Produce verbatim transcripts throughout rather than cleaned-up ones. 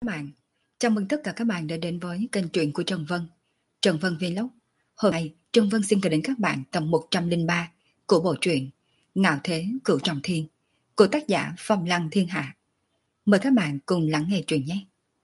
bạn, chào mừng tất cả các bạn đã đến với kênh truyện của Trần Vân, Trần Vân Vlog. Hôm nay, Trần Vân xin gửi đến các bạn tập một trăm lẻ ba của bộ truyện Ngạo Thế Cửu Trọng Thiên của tác giả Phong Lăng Thiên Hạ. Mời các bạn cùng lắng nghe truyện nhé.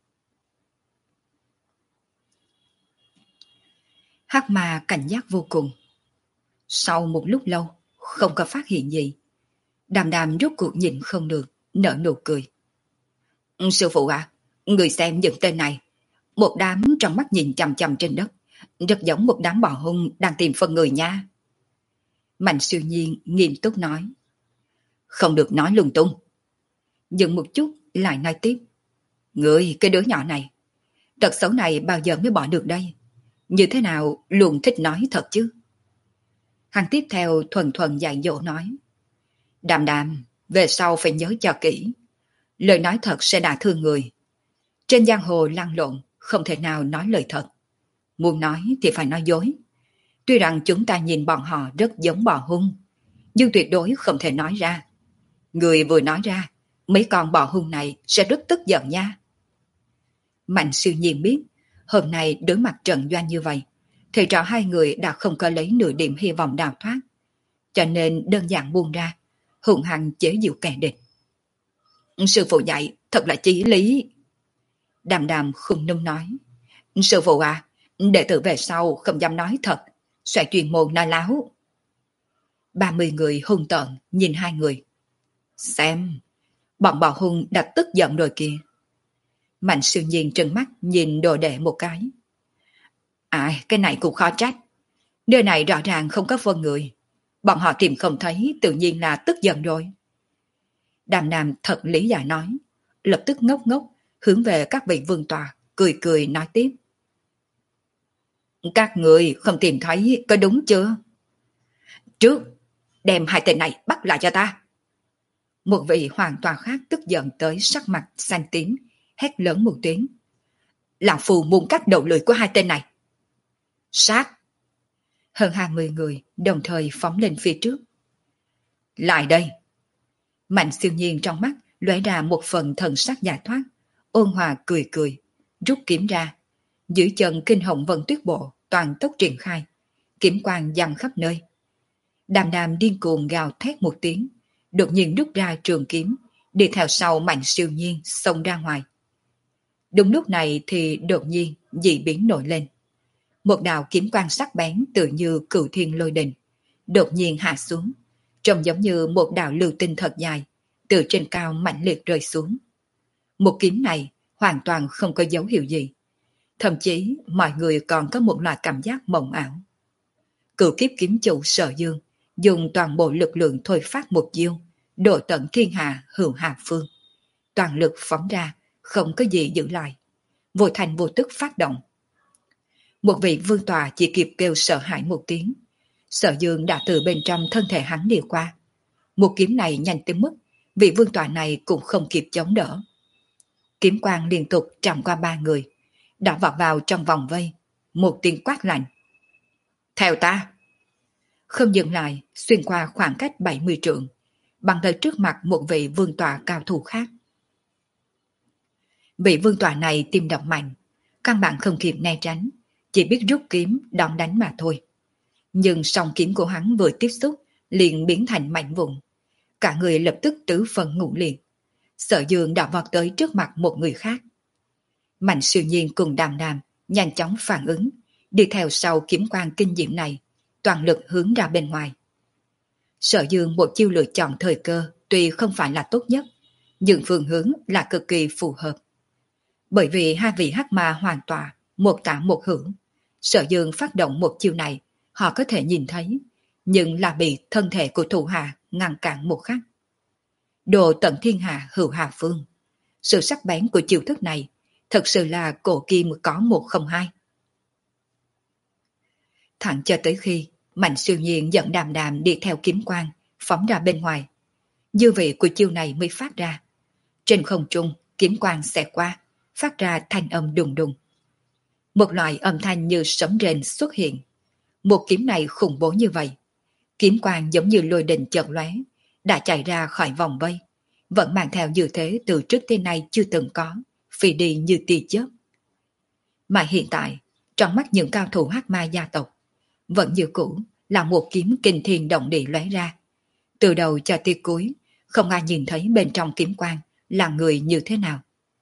Hắc Ma cảnh giác vô cùng. Sau một lúc lâu, không có phát hiện gì. Đàm Đàm rốt cuộc nhịn không được, nở nụ cười. Sư phụ à, người xem những tên này. Một đám trong mắt nhìn chằm chằm trên đất, rất giống một đám bò hung đang tìm phần người nha. Mạnh Siêu Nhiên nghiêm túc nói. Không được nói lung tung. Dừng một chút lại nói tiếp. Người, cái đứa nhỏ này, tật xấu này bao giờ mới bỏ được đây? Như thế nào luôn thích nói thật chứ? Hắn tiếp theo thuần thuần dạy dỗ nói. Đàm Đàm, về sau phải nhớ cho kỹ. Lời nói thật sẽ đả thương người. Trên giang hồ lăn lộn, không thể nào nói lời thật. Muốn nói thì phải nói dối. Tuy rằng chúng ta nhìn bọn họ rất giống bò hung, nhưng tuyệt đối không thể nói ra. Người vừa nói ra, mấy con bò hung này sẽ rất tức giận nha. Mạnh Siêu Nhiên biết, hôm nay đối mặt trận doanh như vậy, thì rõ hai người đã không có lấy nửa điểm hy vọng đào thoát. Cho nên đơn giản buông ra, hùng hăng chế giễu kẻ địch. Sư phụ dạy thật là chí lý. Đàm Đàm khùng nung nói. Sư phụ à, đệ tử về sau không dám nói thật, xoay chuyên môn nói láo. Ba mươi người hung tợn nhìn hai người. Xem, bọn bò hung đã tức giận rồi kìa. Mạnh Siêu Nhiên trừng mắt nhìn đồ đệ một cái. À, cái này cũng khó trách. Nơi này rõ ràng không có phân người. Bọn họ tìm không thấy tự nhiên là tức giận rồi. Đàm Nam thật lý giải nói, lập tức ngốc ngốc hướng về các vị vương tòa, cười cười nói tiếp. Các người không tìm thấy có đúng chưa? Trước, đem hai tên này bắt lại cho ta. Một vị hoàn toàn khác tức giận tới sắc mặt xanh tím, hét lớn một tiếng. Lão phù muốn cắt đầu lưỡi của hai tên này. Sát! Hơn hai mươi người đồng thời phóng lên phía trước. Lại đây! Mạnh Siêu Nhiên trong mắt lóe ra một phần thần sắc giải thoát, ôn hòa cười cười, rút kiếm ra. Dưới chân kinh hồng vận tuyết bộ toàn tốc triển khai, kiếm quang giăng khắp nơi. Đàm Đàm điên cuồng gào thét một tiếng, đột nhiên rút ra trường kiếm, đi theo sau Mạnh Siêu Nhiên xông ra ngoài. Đúng lúc này thì đột nhiên dị biến nổi lên. Một đạo kiếm quang sắc bén tự như cửu thiên lôi đình, đột nhiên hạ xuống, trông giống như một đạo lưu tinh thật dài, từ trên cao mãnh liệt rơi xuống. Một kiếm này hoàn toàn không có dấu hiệu gì. Thậm chí mọi người còn có một loại cảm giác mộng ảo. Cửu kiếp kiếm chủ Sở Dương dùng toàn bộ lực lượng thôi phát một chiêu, độ tận thiên hạ hữu hạ phương. Toàn lực phóng ra, không có gì giữ lại. Vô thành vô tức phát động. Một vị vương tòa chỉ kịp kêu sợ hãi một tiếng. Sở Dương đã từ bên trong thân thể hắn đi qua. Một kiếm này nhanh tới mức vị vương tòa này cũng không kịp chống đỡ. Kiếm quang liên tục trảm qua ba người, đã vọt vào trong vòng vây, một tiếng quát lạnh. Theo ta! Không dừng lại, xuyên qua khoảng cách bảy mươi trượng, bằng tới trước mặt một vị vương tòa cao thủ khác. Vị vương tòa này tim đập mạnh, căn bản không kịp né tránh, chỉ biết rút kiếm đón đánh mà thôi. Nhưng song kiếm của hắn vừa tiếp xúc, liền biến thành mảnh vụn. Cả người lập tức tứ phần ngũ liệt. Sở Dương đã vọt tới trước mặt một người khác. Mạnh Siêu Nhiên cùng Đàm Đàm nhanh chóng phản ứng, đi theo sau kiếm quang kinh diệm này, toàn lực hướng ra bên ngoài. Sở Dương một chiêu lựa chọn thời cơ tuy không phải là tốt nhất, nhưng phương hướng là cực kỳ phù hợp. Bởi vì hai vị hắc ma hoàn tỏa, một tả một hưởng, Sở Dương phát động một chiêu này, họ có thể nhìn thấy, nhưng là bị thân thể của thủ hạ ngăn cản một khắc. Đồ tận thiên hạ hữu hạ phương. Sự sắc bén của chiêu thức này thật sự là cổ kim có một không hai. Thẳng cho tới khi Mạnh Siêu Nhiên dẫn Đàm Đàm đi theo kiếm quang, phóng ra bên ngoài. Dư vị của chiêu này mới phát ra. Trên không trung, kiếm quang xẹt qua, phát ra thanh âm đùng đùng. Một loại âm thanh như sấm rền xuất hiện. Một kiếm này khủng bố như vậy. Kiếm quang giống như lôi đình chợt lóe, đã chạy ra khỏi vòng vây, vẫn mang theo như thế từ trước tới nay chưa từng có, phi đi như tia chớp. Mà hiện tại, trong mắt những cao thủ hắc ma gia tộc, vẫn như cũ là một kiếm kinh thiên động địa lóe ra. Từ đầu cho tới cuối, không ai nhìn thấy bên trong kiếm quang là người như thế nào.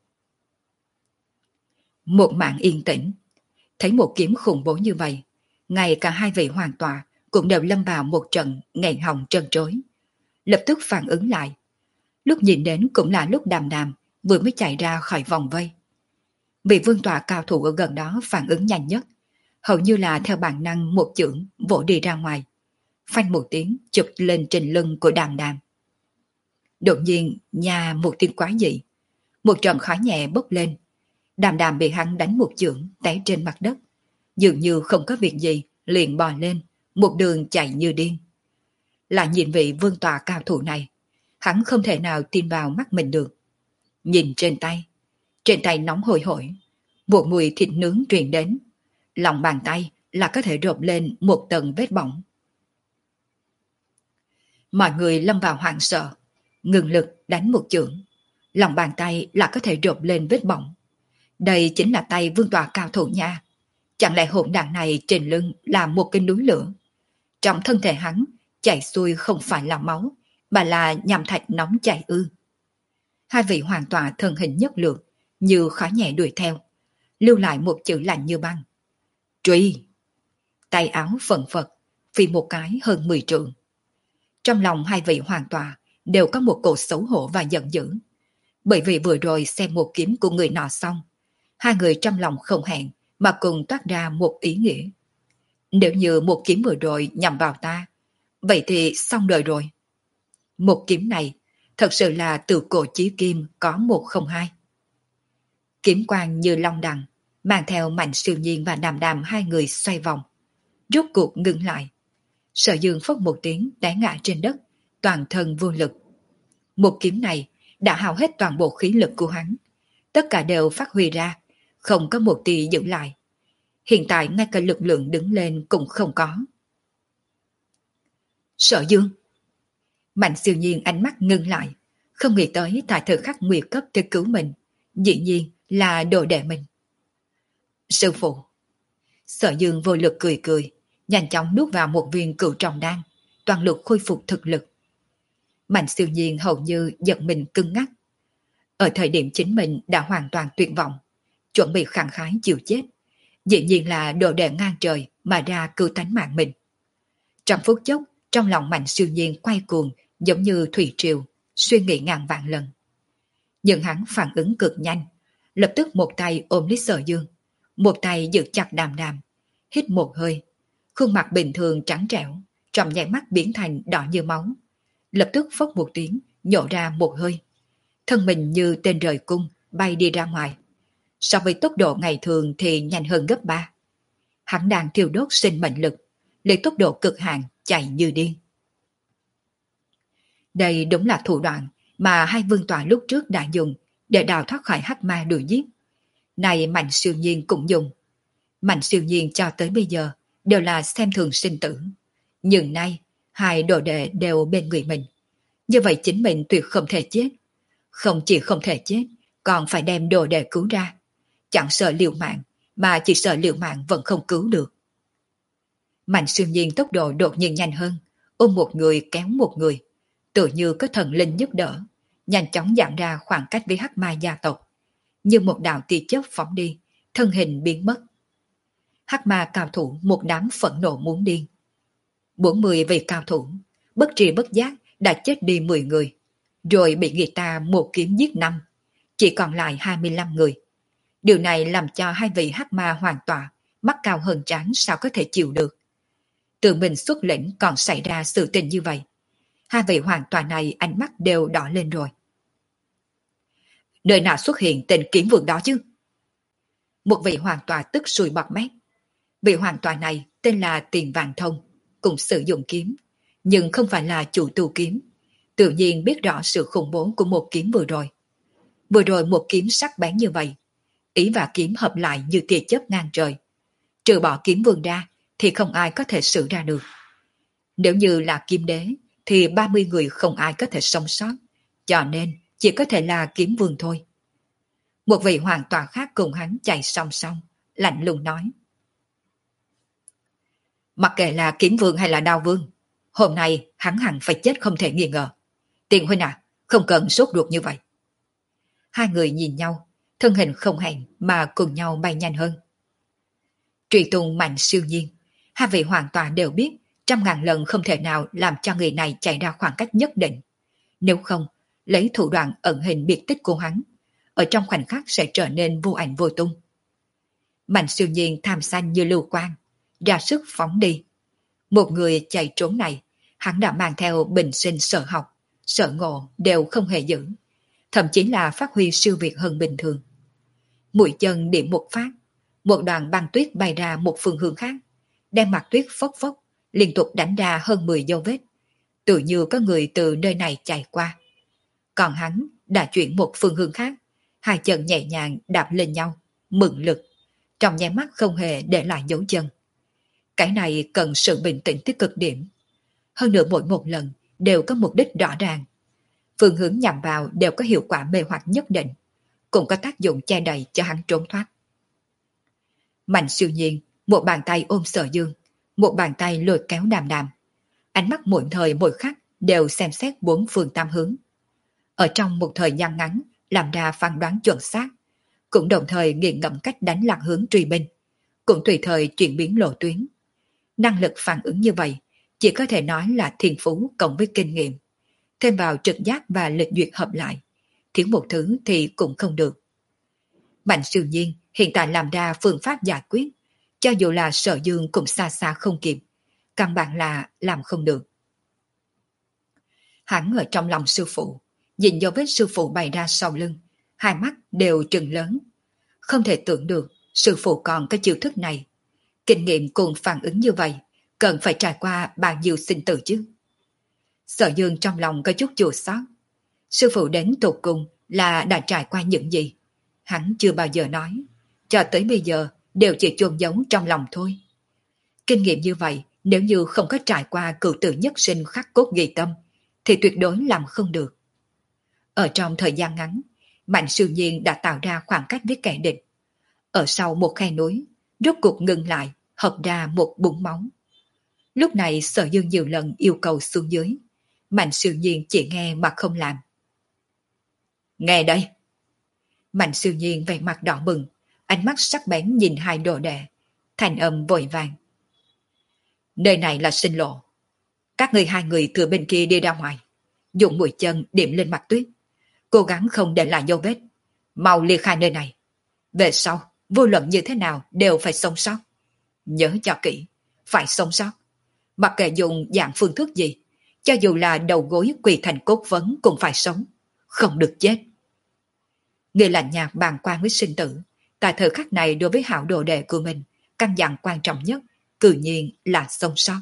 Một mảng yên tĩnh, thấy một kiếm khủng bố như vậy, ngay cả hai vị hoàng tọa cũng đều lâm vào một trận nghẹn họng trân trối. Lập tức phản ứng lại. Lúc nhìn đến cũng là lúc Đàm Đàm vừa mới chạy ra khỏi vòng vây. Vị vương tọa cao thủ ở gần đó phản ứng nhanh nhất, hầu như là theo bản năng một chưởng vỗ đi ra ngoài, phanh một tiếng chụp lên trên lưng của Đàm Đàm. Đột nhiên nhà một tiếng quái dị, một trận khói nhẹ bốc lên. Đàm Đàm bị hắn đánh một chưởng té trên mặt đất, dường như không có việc gì liền bò lên, một đường chạy như điên. Lại nhìn vị vương tọa cao thủ này, hắn không thể nào tin vào mắt mình được. Nhìn trên tay, trên tay nóng hổi hổi, một mùi thịt nướng truyền đến, lòng bàn tay là có thể rộp lên một tầng vết bỏng. Mọi người lâm vào hoảng sợ, ngừng lực đánh một chưởng, lòng bàn tay là có thể rộp lên vết bỏng. Đây chính là tay vương tọa cao thủ nha. Chẳng lẽ hỗn đản này trên lưng là một cái núi lửa? Trong thân thể hắn chảy xuôi không phải là máu, mà là nham thạch nóng chảy ư? Hai vị hoàng tọa thân hình nhất lượt, như khói nhẹ đuổi theo, lưu lại một chữ lạnh như băng: truy. Tay áo phần phật, phi một cái hơn mười trượng. Trong lòng hai vị hoàng tọa đều có một cổ xấu hổ và giận dữ, bởi vì vừa rồi xem một kiếm của người nọ xong, hai người trong lòng không hẹn mà cùng toát ra một ý nghĩa. Nếu như một kiếm vừa rồi nhằm vào ta, vậy thì xong đời rồi. Một kiếm này thật sự là từ cổ chí kim có một không hai. Kiếm quang như long đằng, mang theo Mạnh Siêu Nhiên và Đàm Đàm hai người xoay vòng, rốt cuộc ngừng lại. Sở Dương phốc một tiếng té ngã trên đất, toàn thân vô lực. Một kiếm này đã hao hết toàn bộ khí lực của hắn, tất cả đều phát huy ra, không có một tia giữ lại. Hiện tại ngay cả lực lượng đứng lên cũng không có. Sở Dương. Mạnh Siêu Nhiên ánh mắt ngưng lại, không nghĩ tới tại thời khắc nguy cấp tới cứu mình, dĩ nhiên là đồ đệ mình. Sư phụ. Sở Dương vô lực cười cười, nhanh chóng nuốt vào một viên cửu trọng đan, toàn lực khôi phục thực lực. Mạnh Siêu Nhiên hầu như giận mình cứng ngắc. Ở thời điểm chính mình đã hoàn toàn tuyệt vọng, chuẩn bị khẳng khái chịu chết, dĩ nhiên là đồ đệ ngang trời mà ra cứu tánh mạng mình. Trong phút chốc, trong lòng Mạnh Siêu Nhiên quay cuồng giống như thủy triều, suy nghĩ ngàn vạn lần. Nhưng hắn phản ứng cực nhanh, lập tức một tay ôm lấy Sở Dương, một tay giữ chặt Đàm Đàm, hít một hơi, khuôn mặt bình thường trắng trẻo, trong nháy mắt biến thành đỏ như máu, lập tức phốc một tiếng, nhổ ra một hơi. Thân mình như tên rời cung, bay đi ra ngoài. So với tốc độ ngày thường thì nhanh hơn gấp ba. Hắn đang thiêu đốt sinh mệnh lực, lấy tốc độ cực hạn chạy như điên. Đây đúng là thủ đoạn mà hai vương tọa lúc trước đã dùng để đào thoát khỏi hắc ma đuổi giết. Này Mạnh Siêu Nhiên cũng dùng. Mạnh Siêu Nhiên cho tới bây giờ đều là xem thường sinh tử. Nhưng nay, hai đồ đệ đều bên người mình. Như vậy chính mình tuyệt không thể chết. Không chỉ không thể chết, còn phải đem đồ đệ cứu ra. Chẳng sợ liều mạng, mà chỉ sợ liều mạng vẫn không cứu được. Mạnh Siêu Nhiên tốc độ đột nhiên nhanh hơn, ôm một người kéo một người, tự như có thần linh giúp đỡ, nhanh chóng dặn ra khoảng cách với hắc ma gia tộc. Như một đạo tia chớp phóng đi, thân hình biến mất. Hắc ma cao thủ một đám phẫn nộ muốn điên. bốn mươi vị cao thủ, bất tri bất giác đã chết đi mười người, rồi bị người ta một kiếm giết năm, chỉ còn lại hai mươi lăm người. Điều này làm cho hai vị hắc ma hoàn toàn mắt cao hơn trán sao có thể chịu được. Tự mình xuất lĩnh còn xảy ra sự tình như vậy. Hai vị hoàn toàn này ánh mắt đều đỏ lên rồi. Nơi nào xuất hiện tên kiếm vương đó chứ? Một vị hoàn toàn tức sùi bọt mép. Vị hoàn toàn này tên là Tiền Vạn Thông, cũng sử dụng kiếm, nhưng không phải là chủ tu kiếm. Tự nhiên biết rõ sự khủng bố của một kiếm vừa rồi. Vừa rồi một kiếm sắc bén như vậy, ý và kiếm hợp lại như tia chớp ngang trời. Trừ bỏ kiếm vương ra thì không ai có thể xử ra được. Nếu như là kiếm đế thì ba mươi người không ai có thể sống sót, cho nên chỉ có thể là kiếm vương thôi. Một vị hoàn toàn khác cùng hắn chạy song song, lạnh lùng nói. Mặc kệ là kiếm vương hay là đao vương, hôm nay hắn hẳn phải chết không thể nghi ngờ. Tiền huynh à, không cần sốt ruột như vậy. Hai người nhìn nhau, thân hình không hẹn mà cùng nhau bay nhanh hơn. Truy tung mạnh siêu nhiên, hai vị hoàn toàn đều biết trăm ngàn lần không thể nào làm cho người này chạy ra khoảng cách nhất định. Nếu không, lấy thủ đoạn ẩn hình biệt tích của hắn, ở trong khoảnh khắc sẽ trở nên vô ảnh vô tung. Mạnh siêu nhiên tham xanh như lưu quang, ra sức phóng đi. Một người chạy trốn này, hắn đã mang theo bình sinh sở học, sở ngộ đều không hề giữ, thậm chí là phát huy siêu việt hơn bình thường. Mũi chân điểm một phát, một đoàn băng tuyết bay ra một phương hướng khác, đem mặt tuyết phốc phốc, liên tục đánh ra hơn mười dấu vết, tự như có người từ nơi này chạy qua. Còn hắn đã chuyển một phương hướng khác, hai chân nhẹ nhàng đạp lên nhau, mượn lực, trong nháy mắt không hề để lại dấu chân. Cái này cần sự bình tĩnh tới cực điểm. Hơn nữa mỗi một lần đều có mục đích rõ ràng. Phương hướng nhằm vào đều có hiệu quả mê hoặc nhất định, cũng có tác dụng che đậy cho hắn trốn thoát. Mạnh siêu nhiên, một bàn tay ôm Sở Dương, một bàn tay lôi kéo Đàm Đàm. Ánh mắt mỗi thời mỗi khắc đều xem xét bốn phương tam hướng. Ở trong một thời gian ngắn làm ra phán đoán chuẩn xác, cũng đồng thời nghiền ngẫm cách đánh lạc hướng truy binh, cũng tùy thời chuyển biến lộ tuyến. Năng lực phản ứng như vậy chỉ có thể nói là thiên phú cộng với kinh nghiệm, thêm vào trực giác và lịch duyệt hợp lại, thiếu một thứ thì cũng không được. Mạnh siêu nhiên hiện tại làm ra phương pháp giải quyết, cho dù là Sở Dương cũng xa xa không kịp, căn bản là làm không được. Hắn ở trong lòng sư phụ, nhìn dấu vết sư phụ bày ra sau lưng, hai mắt đều trừng lớn. Không thể tưởng được sư phụ còn cái chiêu thức này. Kinh nghiệm cùng phản ứng như vậy, cần phải trải qua bao nhiêu sinh tử chứ. Sở Dương trong lòng có chút chua xót. Sư phụ đến tột cùng là đã trải qua những gì? Hắn chưa bao giờ nói, cho tới bây giờ đều chỉ chôn giấu trong lòng thôi. Kinh nghiệm như vậy, nếu như không có trải qua cửu tử nhất sinh khắc cốt ghi tâm, thì tuyệt đối làm không được. Ở trong thời gian ngắn, Mạnh siêu nhiên đã tạo ra khoảng cách với kẻ địch. Ở sau một khe núi, rốt cuộc ngừng lại, hợp ra một bụng máu. Lúc này Sở Dương nhiều lần yêu cầu xuống dưới, Mạnh siêu nhiên chỉ nghe mà không làm. Nghe đây! Mạnh siêu nhiên vẻ mặt đỏ bừng, ánh mắt sắc bén nhìn hai đồ đệ, thành âm vội vàng. Nơi này là sinh lộ. Các người hai người từ bên kia đi ra ngoài, dùng mũi chân điểm lên mặt tuyết, cố gắng không để lại dấu vết, mau ly khai nơi này. Về sau, vô luận như thế nào đều phải sống sót. Nhớ cho kỹ, phải sống sót. Mặc kệ dùng dạng phương thức gì, cho dù là đầu gối quỳ thành cốt vấn cũng phải sống, không được chết. Người lạnh nhạt bàng quan với sinh tử, tại thời khắc này đối với hảo đồ đệ của mình, căn dặn quan trọng nhất, tự nhiên là sống sót.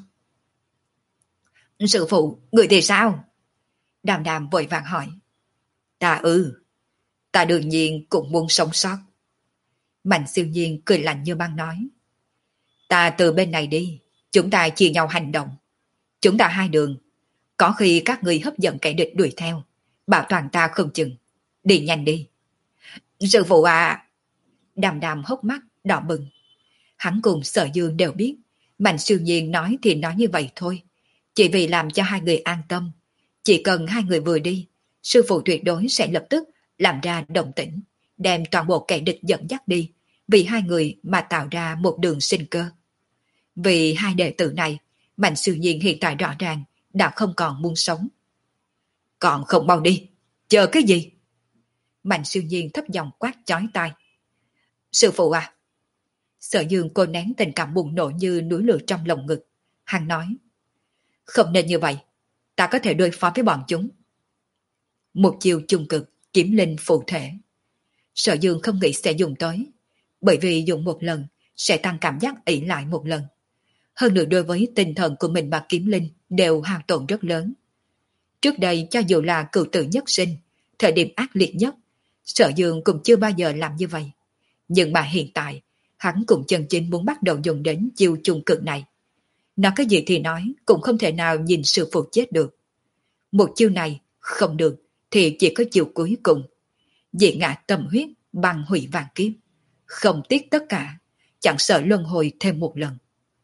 Sư phụ, người thì sao? Đàm Đàm vội vàng hỏi. Ta ư, ta đương nhiên cũng muốn sống sót. Mạnh siêu nhiên cười lạnh như băng nói. Ta từ bên này đi, chúng ta chia nhau hành động. Chúng ta hai đường, có khi các người hấp dẫn kẻ địch đuổi theo, bảo toàn ta không chừng. Đi nhanh đi. Sư phụ à! Đàm Đàm hốc mắt, đỏ bừng. Hắn cùng Sở Dương đều biết, Mạnh siêu nhiên nói thì nói như vậy thôi. Chỉ vì làm cho hai người an tâm. Chỉ cần hai người vừa đi, sư phụ tuyệt đối sẽ lập tức làm ra động tĩnh, đem toàn bộ kẻ địch dẫn dắt đi, vì hai người mà tạo ra một đường sinh cơ. Vì hai đệ tử này, Mạnh siêu nhiên hiện tại rõ ràng đã không còn muốn sống. Còn không mau đi, chờ cái gì? Mạnh siêu nhiên thấp giọng quát chói tai. Sư phụ à! Sở Dương cô nén tình cảm bùng nổ như núi lửa trong lồng ngực. Hắn nói. Không nên như vậy, ta có thể đối phó với bọn chúng. Một chiều trung cực, kiếm linh phụ thể. Sở Dương không nghĩ sẽ dùng tới, bởi vì dùng một lần sẽ tăng cảm giác ỷ lại một lần. Hơn nữa đối với tinh thần của mình và kiếm linh đều hao tổn rất lớn. Trước đây cho dù là cửu tử nhất sinh, thời điểm ác liệt nhất, Sở Dương cũng chưa bao giờ làm như vậy. Nhưng mà hiện tại, hắn cũng chân chính muốn bắt đầu dùng đến chiêu trung cực này. Nói cái gì thì nói, cũng không thể nào nhìn sư phụ chết được. Một chiêu này không được, thì chỉ có chiêu cuối cùng. Dị ngã tâm huyết, băng hủy vạn kiếp, không tiếc tất cả, chẳng sợ luân hồi thêm một lần.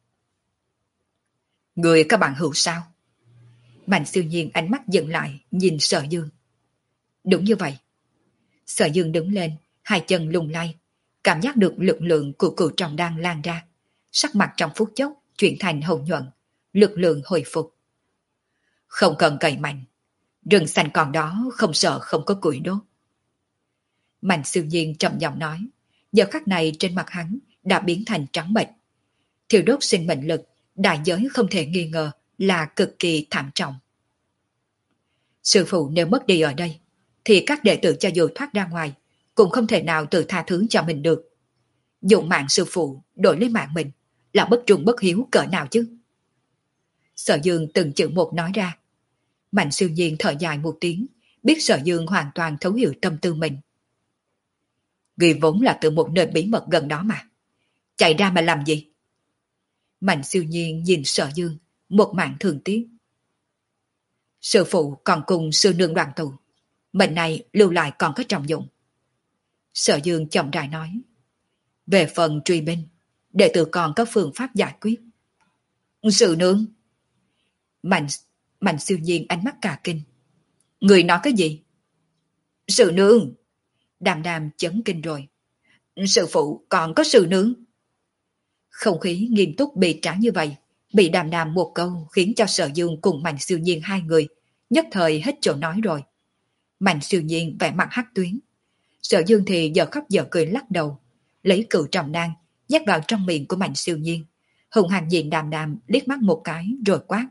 Người các bạn hữu sao? Mạnh Siêu Nhiên ánh mắt dừng lại, nhìn Sở Dương. Đúng như vậy. Sở Dương đứng lên, hai chân lung lay, cảm giác được lực lượng của cửu trọng đan lan ra, sắc mặt trong phút chốc chuyển thành hồng nhuận, lực lượng hồi phục. Không cần cậy mạnh, rừng xanh còn đó không sợ không có củi đốt. Mạnh Siêu Nhiên trầm giọng nói, giờ khắc này trên mặt hắn đã biến thành trắng bệch. Thiêu đốt sinh mệnh lực, đại giới không thể nghi ngờ là cực kỳ thảm trọng. Sư phụ nếu mất đi ở đây, thì các đệ tử cho dù thoát ra ngoài, cũng không thể nào tự tha thứ cho mình được. Dùng mạng sư phụ đổi lấy mạng mình, là bất trung bất hiếu cỡ nào chứ? Sở Dương từng chữ một nói ra. Mạnh Siêu Nhiên thở dài một tiếng, biết Sở Dương hoàn toàn thấu hiểu tâm tư mình. Ghi vốn là từ một nơi bí mật gần đó mà. Chạy ra mà làm gì? Mạnh Siêu Nhiên nhìn Sở Dương, một mạng thường tiếc. Sư phụ còn cùng sư nương đoàn tụ, mệnh này lưu lại còn có trọng dụng. Sở Dương chậm rãi nói. Về phần truy binh, đệ tử còn có phương pháp giải quyết. Sư nương. Mạnh, Mạnh Siêu Nhiên ánh mắt cả kinh. Người nói cái gì? Sư nương. Đàm đàm chấn kinh rồi. Sư phụ còn có sư nương. Không khí nghiêm túc bị trả như vậy, bị đàm đàm một câu khiến cho Sở Dương cùng Mạnh Siêu Nhiên hai người nhất thời hết chỗ nói rồi. Mạnh Siêu Nhiên vẻ mặt hắc tuyến. Sở Dương thì giờ khóc giờ cười lắc đầu, lấy cửu trọng đan nhét vào trong miệng của Mạnh Siêu Nhiên, hùng hăng nhìn đàm đàm liếc mắt một cái rồi quát.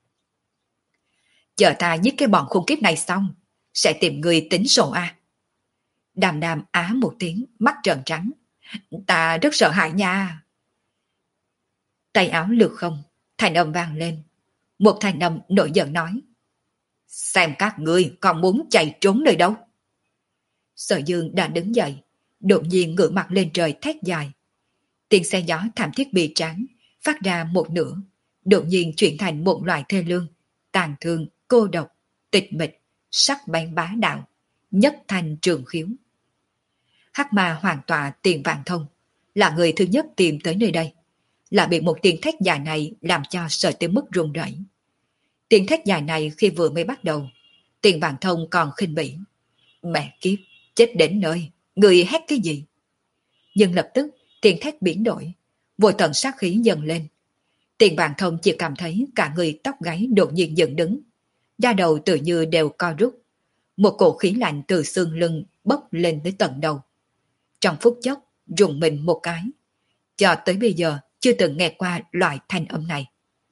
Chờ ta giết cái bọn khủng kiếp này xong, sẽ tìm người tính sổ a. Đàm đàm á một tiếng, mắt trợn trắng. Ta rất sợ hãi nha. Tay áo lược không, thành âm vang lên. Một thành âm nổi giận nói. Xem các ngươi còn muốn chạy trốn nơi đâu. Sở Dương đã đứng dậy, đột nhiên ngửa mặt lên trời thét dài. Tiếng xe gió thảm thiết bị tráng, phát ra một nửa, đột nhiên chuyển thành một loại thê lương, tàn thương, cô độc, tịch mịch, sắc bén bá đạo, nhất thành trường khiếu. Hắc Ma Hoàng Tọa Tiền Vạn Thông là người thứ nhất tìm tới nơi đây, là bị một tiếng thét dài này làm cho sợ tới mức run rẩy. Tiếng thét dài này khi vừa mới bắt đầu, Tiền Vạn Thông còn khinh bỉ. Mẹ kiếp, chết đến nơi, người hét cái gì? Nhưng lập tức tiếng thét biến đổi, vô tận sát khí dần lên. Tiền Vạn Thông chỉ cảm thấy cả người tóc gáy đột nhiên dựng đứng, da đầu tự như đều co rút, một cổ khí lạnh từ xương lưng bốc lên tới tận đầu. Trong phút chốc rùng mình một cái, cho tới bây giờ chưa từng nghe qua loại thanh âm này.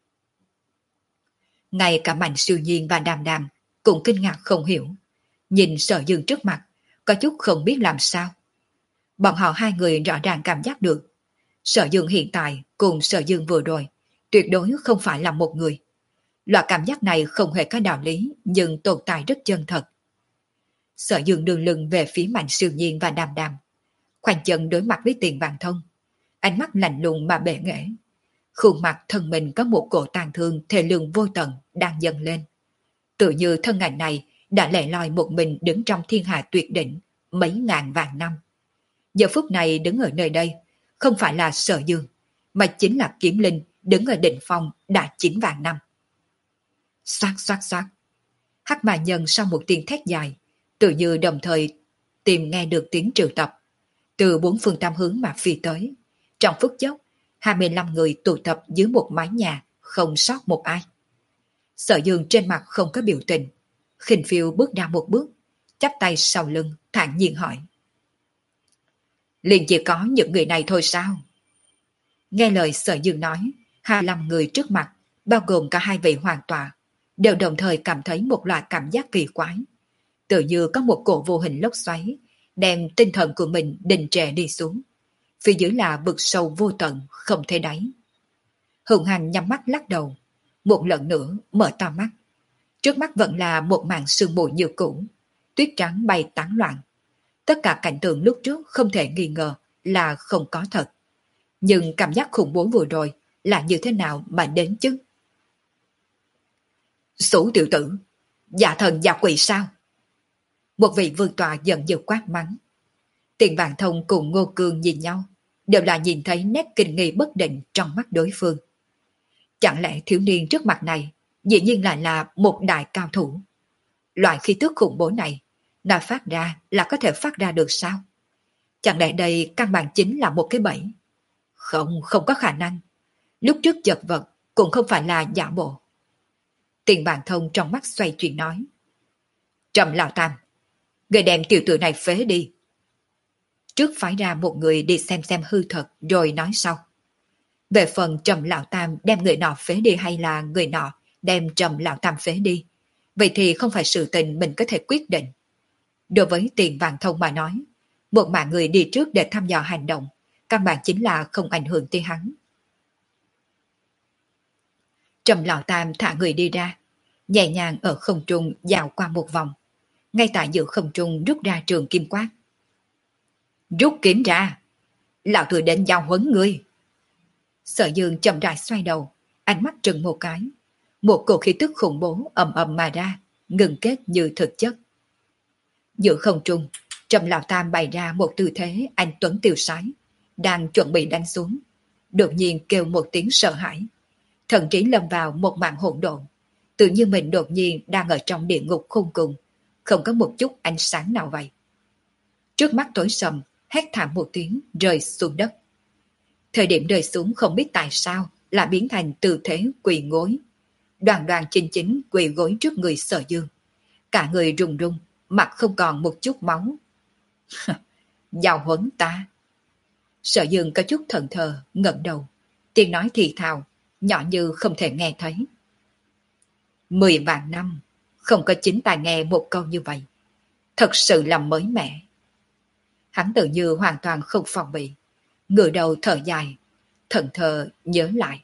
Ngay cả Mạnh Siêu Nhiên và Đàm Đàm cũng kinh ngạc không hiểu, nhìn Sở Dương trước mặt, có chút không biết làm sao. Bọn họ hai người rõ ràng cảm giác được, Sở Dương hiện tại cùng Sở Dương vừa rồi tuyệt đối không phải là một người. Loại cảm giác này không hề có đạo lý, nhưng tồn tại rất chân thật. Sở Dương đường lưng về phía Mạnh Siêu Nhiên và Đàm Đàm, khoanh chân đối mặt với Tiền Vạn Thông, ánh mắt lạnh lùng mà bệ nghệ. Khuôn mặt thân mình có một cổ tàn thương thê lương vô tận đang dâng lên. Tự như thân ảnh này đã lẻ loi một mình đứng trong thiên hạ tuyệt đỉnh mấy ngàn vạn năm. Giờ phút này đứng ở nơi đây không phải là Sở Dương, mà chính là Kiếm Linh đứng ở đỉnh phong đã chín vạn năm. Xoát xoát xoát. Hắc Ma Nhân sau một tiếng thét dài, tự như đồng thời tìm nghe được tiếng triệu tập, từ bốn phương tám hướng mà phi tới. Trong phút chốc, hai mươi lăm người tụ tập dưới một mái nhà, không sót một ai. Sở Dương trên mặt không có biểu tình, khinh phiêu bước ra một bước, chắp tay sau lưng, thản nhiên hỏi. Liền chỉ có những người này thôi sao? Nghe lời Sở Dương nói, hai mươi lăm người trước mặt, bao gồm cả hai vị hoàng tọa, đều đồng thời cảm thấy một loại cảm giác kỳ quái. Tự như có một cổ vô hình lốc xoáy, đem tinh thần của mình đình trệ đi xuống. Phía dưới là vực sâu vô tận, không thể đáy. Hùng Hành nhắm mắt lắc đầu, một lần nữa mở to mắt. Trước mắt vẫn là một màn sương mù như cũ, tuyết trắng bay tán loạn. Tất cả cảnh tượng lúc trước không thể nghi ngờ là không có thật. Nhưng cảm giác khủng bố vừa rồi là như thế nào mà đến chứ? Sủ tiểu tử, dạ thần dạ quỷ sao? Một vị vương tọa giận dữ quát mắng. Tiền Vạn Thông cùng Ngô Cương nhìn nhau, đều là nhìn thấy nét kinh nghi bất định trong mắt đối phương. Chẳng lẽ thiếu niên trước mặt này dĩ nhiên lại là một đại cao thủ? Loại khí tức khủng bố này, đã phát ra là có thể phát ra được sao? Chẳng lẽ đây căn bản chính là một cái bẫy? Không, không có khả năng. Lúc trước chật vật cũng không phải là giả bộ. Tiền Vạn Thông trong mắt xoay chuyển nói. Trầm Lão Tam, người đem tiểu tử này phế đi. Trước phái ra một người đi xem xem hư thật rồi nói sau. Về phần Trầm Lão Tam đem người nọ phế đi hay là người nọ đem Trầm Lão Tam phế đi, vậy thì không phải sự tình mình có thể quyết định. Đối với Tiền Vạn Thông mà nói, một mạng người đi trước để thăm dò hành động, căn bản chính là không ảnh hưởng tới hắn. Trầm Lão Tam thả người đi ra, nhẹ nhàng ở không trung dạo qua một vòng, ngay tại giữa không trung rút ra trường kim quát. Rút kiếm ra, lão tử đến giao huấn ngươi. Sở Dương chậm rãi xoay đầu, ánh mắt trừng một cái, một cổ khí tức khủng bố ầm ầm mà ra, ngừng kết như thực chất. Giữa không trung, Trầm Lão Tam bày ra một tư thế anh tuấn tiêu sái, đang chuẩn bị đánh xuống, đột nhiên kêu một tiếng sợ hãi, thậm chí lâm vào một màn hỗn độn, tự như mình đột nhiên đang ở trong địa ngục khôn cùng, không có một chút ánh sáng nào vậy. Trước mắt tối sầm, hét thảm một tiếng rơi xuống đất. Thời điểm rơi xuống không biết tại sao lại biến thành tư thế quỳ gối, đoàn đoàn chính chính quỳ gối trước người Sở Dương, cả người run run, mặt không còn một chút máu. Giao huấn ta. Sở Dương có chút thẫn thờ ngẩng đầu, tiếng nói thì thào, nhỏ như không thể nghe thấy. Mười vạn năm không có chính tai nghe một câu như vậy, thật sự là mới mẻ. Hắn tự như hoàn toàn không phòng bị, ngửa đầu thở dài, thẫn thờ nhớ lại.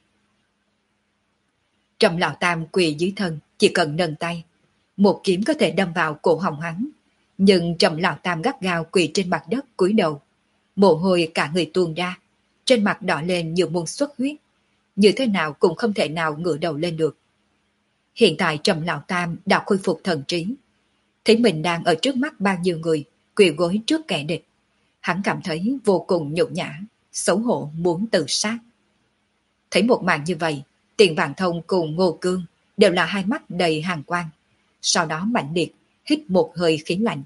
Trầm Lão Tam quỳ dưới thân, chỉ cần nâng tay, một kiếm có thể đâm vào cổ họng hắn, nhưng Trầm Lão Tam gắt gao quỳ trên mặt đất cúi đầu, mồ hôi cả người tuôn ra, trên mặt đỏ lên như muốn xuất huyết, như thế nào cũng không thể nào ngửa đầu lên được. Hiện tại Trầm Lão Tam đã khôi phục thần trí, thấy mình đang ở trước mắt bao nhiêu người quỳ gối trước kẻ địch, hắn cảm thấy vô cùng nhục nhã, xấu hổ muốn tự sát. Thấy một màn như vậy, Tiền Vạn Thông cùng Ngô Cương đều là hai mắt đầy hàn quang, sau đó mạnh liệt hít một hơi khí lạnh.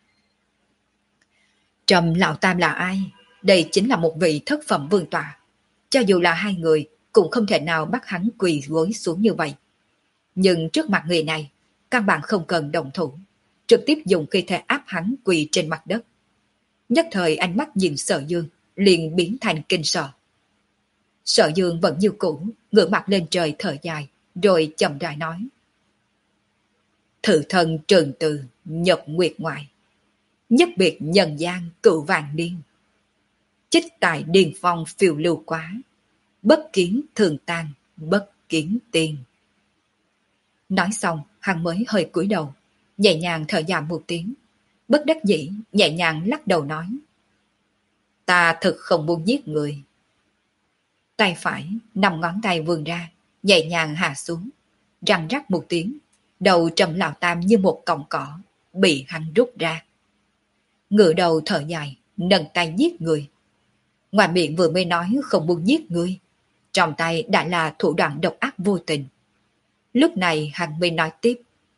Trầm Lão Tam là ai? Đây chính là một vị thất phẩm vương tọa. Cho dù là hai người cũng không thể nào bắt hắn quỳ gối xuống như vậy. Nhưng trước mặt người này, căn bản không cần động thủ, trực tiếp dùng khí thể áp hắn quỳ trên mặt đất. Nhất thời ánh mắt nhìn Sở Dương liền biến thành kinh sợ. Sở Dương vẫn như cũ, ngửa mặt lên trời thở dài, rồi chậm rãi nói. Thử thân trường từ, nhập nguyệt ngoại, nhất biệt nhân gian cựu vàng niên. Chích tại điền phong phiêu lưu quá, bất kiến thường tan, bất kiến tiên. Nói xong, hắn mới hơi cúi đầu, nhẹ nhàng thở dài một tiếng, bất đắc dĩ, nhẹ nhàng lắc đầu nói. Ta thực không muốn giết người. Tay phải, năm ngón tay vươn ra, nhẹ nhàng hạ xuống, răng rắc một tiếng, đầu Trầm Lão Tam như một cọng cỏ, bị hắn rút ra. Ngửa đầu thở dài, nâng tay giết người. Ngoài miệng vừa mới nói không muốn giết người, trong tay đã là thủ đoạn độc ác vô tình. Lúc này hắn mới nói tiếp.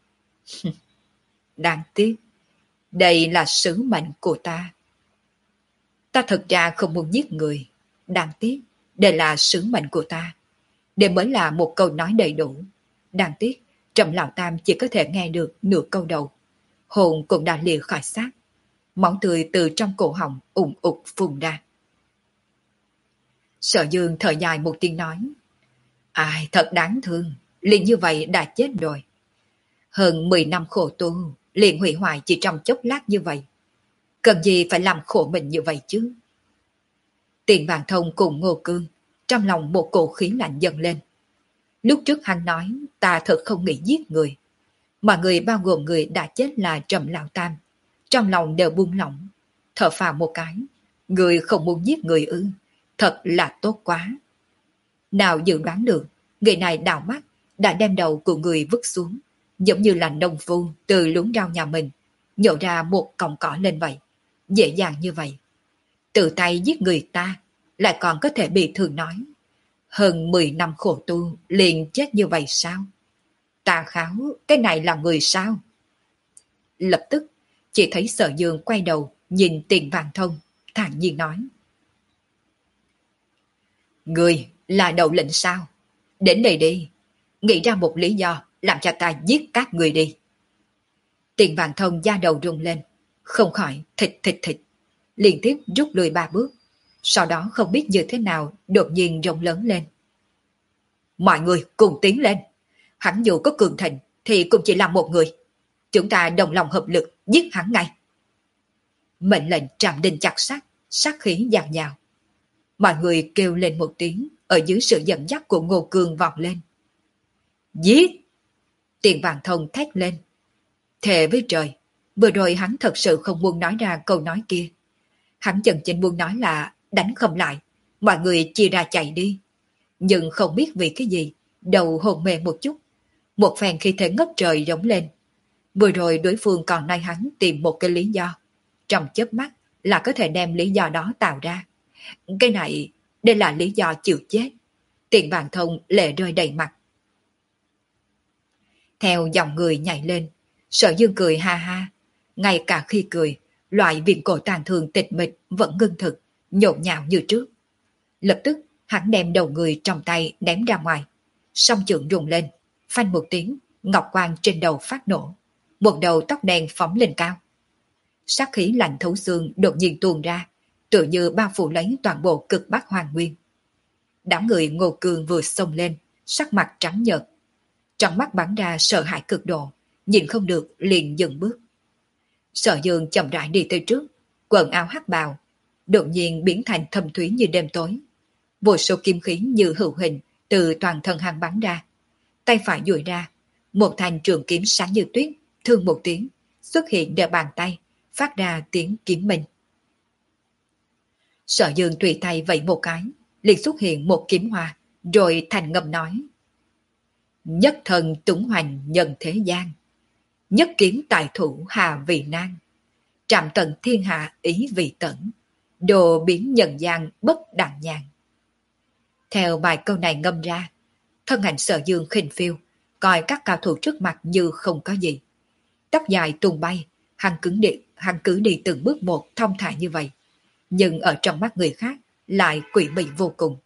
Đáng tiếc, đây là sứ mệnh của ta. Ta thật ra không muốn giết người. Đáng tiếc, đây là sứ mệnh của ta. Đây mới là một câu nói đầy đủ. Đáng tiếc, Trầm Lão Tam chỉ có thể nghe được nửa câu đầu. Hồn cũng đã lìa khỏi xác. Máu tươi từ trong cổ họng ủng ục phun ra. Sở Dương thở dài một tiếng nói. Ai, thật đáng thương. Liền như vậy đã chết rồi. Hơn mười năm khổ tu, liền hủy hoại chỉ trong chốc lát như vậy. Cần gì phải làm khổ mình như vậy chứ? Tiền Vạn Thông cùng Ngô Cương, trong lòng một cổ khí lạnh dần lên. Lúc trước hắn nói, ta thật không nghĩ giết người. Mà người bao gồm người đã chết là Trầm Lão Tam. Trong lòng đều buông lỏng, thở phào một cái. Người không muốn giết người ư, thật là tốt quá. Nào dự đoán được, người này đảo mắt, đã đem đầu của người vứt xuống, giống như là nông phu từ luống rau nhà mình, nhổ ra một cọng cỏ lên vậy. Dễ dàng như vậy, tự tay giết người ta, lại còn có thể bị thương nói. Hơn mười năm khổ tu liền chết như vậy sao? Tà Kháo, cái này là người sao? Lập tức, chỉ thấy Sở Dương quay đầu nhìn Tiền Vạn Thông, thản nhiên nói. Người là đầu lĩnh sao? Đến đây đi, nghĩ ra một lý do làm cho ta giết các người đi. Tiền Vạn Thông da đầu rung lên, không khỏi thịt thịt thịt, liên tiếp rút lui ba bước, sau đó không biết như thế nào đột nhiên rống lớn lên. Mọi người cùng tiến lên, hắn dù có cường thịnh thì cũng chỉ là một người, chúng ta đồng lòng hợp lực giết hắn ngay. Mệnh lệnh trảm đinh chặt sắt, sát khí dạt dào. Mọi người kêu lên một tiếng, ở dưới sự dẫn dắt của Ngô Cương vọt lên. Giết! Tiền Vạn Thông thét lên. Thề với trời, vừa rồi hắn thật sự không muốn nói ra câu nói kia. Hắn chân chính muốn nói là đánh không lại, mọi người chia ra chạy đi. Nhưng không biết vì cái gì, đầu hồn mê một chút. Một phen khi thể ngất trời rống lên. Vừa rồi đối phương còn nay hắn tìm một cái lý do. Trong chớp mắt là có thể đem lý do đó tạo ra. Cái này, đây là lý do chịu chết. Tiền Vạn Thông lệ rơi đầy mặt. Theo dòng người nhảy lên, Sở Dương cười ha ha. Ngay cả khi cười, loại viễn cổ tàn thường tịch mịch vẫn ngưng thực, nhộn nhạo như trước. Lập tức, hắn đem đầu người trong tay ném ra ngoài. Song chưởng rung lên, phanh một tiếng, ngọc quang trên đầu phát nổ. Một đầu tóc đen phóng lên cao. Sát khí lạnh thấu xương đột nhiên tuôn ra, tựa như bao phủ lấy toàn bộ cực bắc hoàng nguyên. Đám người Ngô Cương vừa xông lên, sắc mặt trắng nhợt. Trong mắt bắn ra sợ hãi cực độ, nhìn không được liền dừng bước. Sở Dương chậm rãi đi tới trước, quần áo hắc bào, đột nhiên biến thành thâm thúy như đêm tối. Vô số kim khí như hữu hình từ toàn thân hắn bắn ra. Tay phải duỗi ra, một thanh trường kiếm sáng như tuyết, thương một tiếng, xuất hiện để bàn tay, phát ra tiếng kiếm minh. Sở Dương tùy tay vẫy một cái, liền xuất hiện một kiếm hoa, rồi thành ngâm nói. Nhất thần túng hoành nhân thế gian, nhất kiếm tài thủ hà vì nan, trạm tận thiên hạ ý vì tẩn, đồ biến nhân gian bất đặng nhàn. Theo bài câu này ngâm ra, thân ảnh Sở Dương khinh phiêu, coi các cao thủ trước mặt như không có gì. Tóc dài tung bay, hắn cứng đi, hắn cứ đi từng bước một thong thả như vậy, nhưng ở trong mắt người khác lại quỷ mị vô cùng.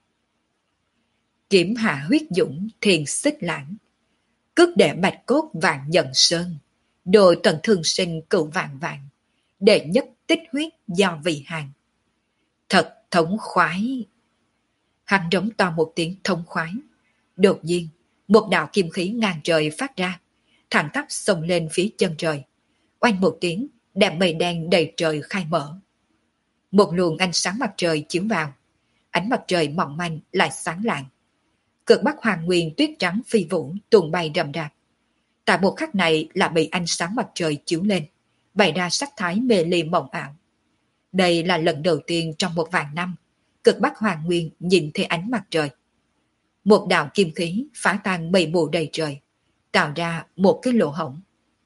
Kiếm hạ huyết dũng thiền xích lãng, cước đệ bạch cốt vạn nhận sơn, đồ tận thương sinh cựu vạn vạn, đệ nhất tích huyết do vị hàng. Thật thống khoái. Hắn rống to một tiếng thống khoái. Đột nhiên, một đạo kim khí ngang trời phát ra, thẳng tắp xông lên phía chân trời. Oanh một tiếng, đem mây đen đầy trời khai mở. Một luồng ánh sáng mặt trời chiếu vào, ánh mặt trời mỏng manh lại sáng lạng. Cực bắc hoàng nguyên tuyết trắng phi vũ tuôn bay rầm rạp. Tại một khắc này là bị ánh sáng mặt trời chiếu lên, bày ra sắc thái mê ly mộng ảo. Đây là lần đầu tiên trong một vạn năm, cực bắc hoàng nguyên nhìn thấy ánh mặt trời. Một đạo kim khí phá tan mây mù đầy trời, tạo ra một cái lỗ hổng.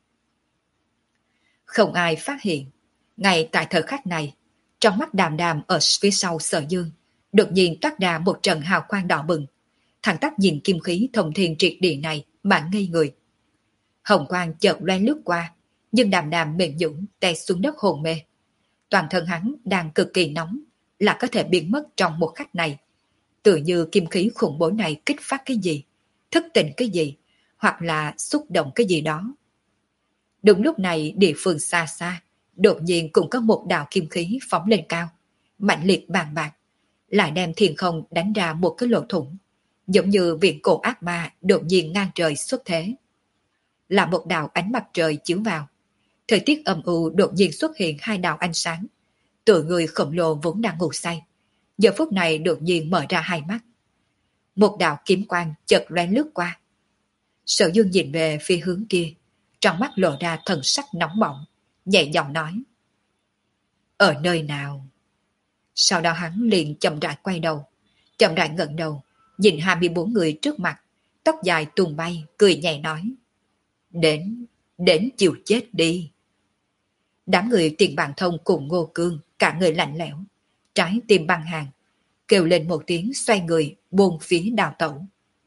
Không ai phát hiện, ngay tại thời khắc này, trong mắt Đàm Đàm ở phía sau Sở Dương, đột nhiên toát ra một trận hào quang đỏ bừng. Thằng tắp nhìn kim khí thông thiên triệt địa này mà ngây người. Hồng quang chợt loe lướt qua, nhưng Đàm Đàm mềm nhũn té xuống đất hồn mê. Toàn thân hắn đang cực kỳ nóng, là có thể biến mất trong một khắc này. Tựa như kim khí khủng bố này kích phát cái gì, thức tỉnh cái gì, hoặc là xúc động cái gì đó. Đúng lúc này địa phương xa xa, đột nhiên cũng có một đạo kim khí phóng lên cao, mạnh liệt bàn bạc, lại đem thiên không đánh ra một cái lỗ thủng, giống như viễn cổ ác ma đột nhiên ngang trời xuất thế. Là một đạo ánh mặt trời chiếu vào, thời tiết âm u đột nhiên xuất hiện hai đạo ánh sáng, tựa người khổng lồ vốn đang ngủ say, giờ phút này đột nhiên mở ra hai mắt. Một đạo kiếm quang chợt lóe lướt qua. Sở Dương nhìn về phía hướng kia, trong mắt lộ ra thần sắc nóng bỏng, nhẹ giọng nói. Ở nơi nào? Sau đó hắn liền chậm rãi quay đầu, chậm rãi ngẩng đầu, nhìn hai mươi bốn người trước mặt, tóc dài tung bay, cười nhẹ nói. Đến, đến chịu chết đi. Đám người Tiền Bàn Thông cùng Ngô Cương cả người lạnh lẽo, trái tim băng hàng, kêu lên một tiếng xoay người buông phía đào tẩu.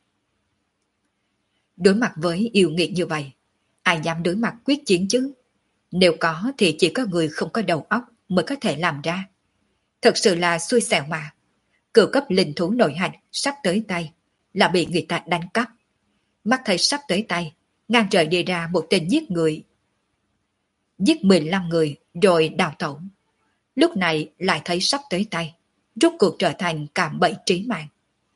Đối mặt với yêu nghiệt như vậy, ai dám đối mặt quyết chiến chứ? Nếu có thì chỉ có người không có đầu óc mới có thể làm ra. Thật sự là xui xẻo mà. Cửu cấp linh thú nội hành sắp tới tay là bị người ta đánh cắp. Mắt thấy sắp tới tay, ngang trời đi ra một tên giết người. Giết mười lăm người rồi đào tẩu. Lúc này lại thấy sắp tới tay, rốt cuộc trở thành cạm bẫy trí mạng.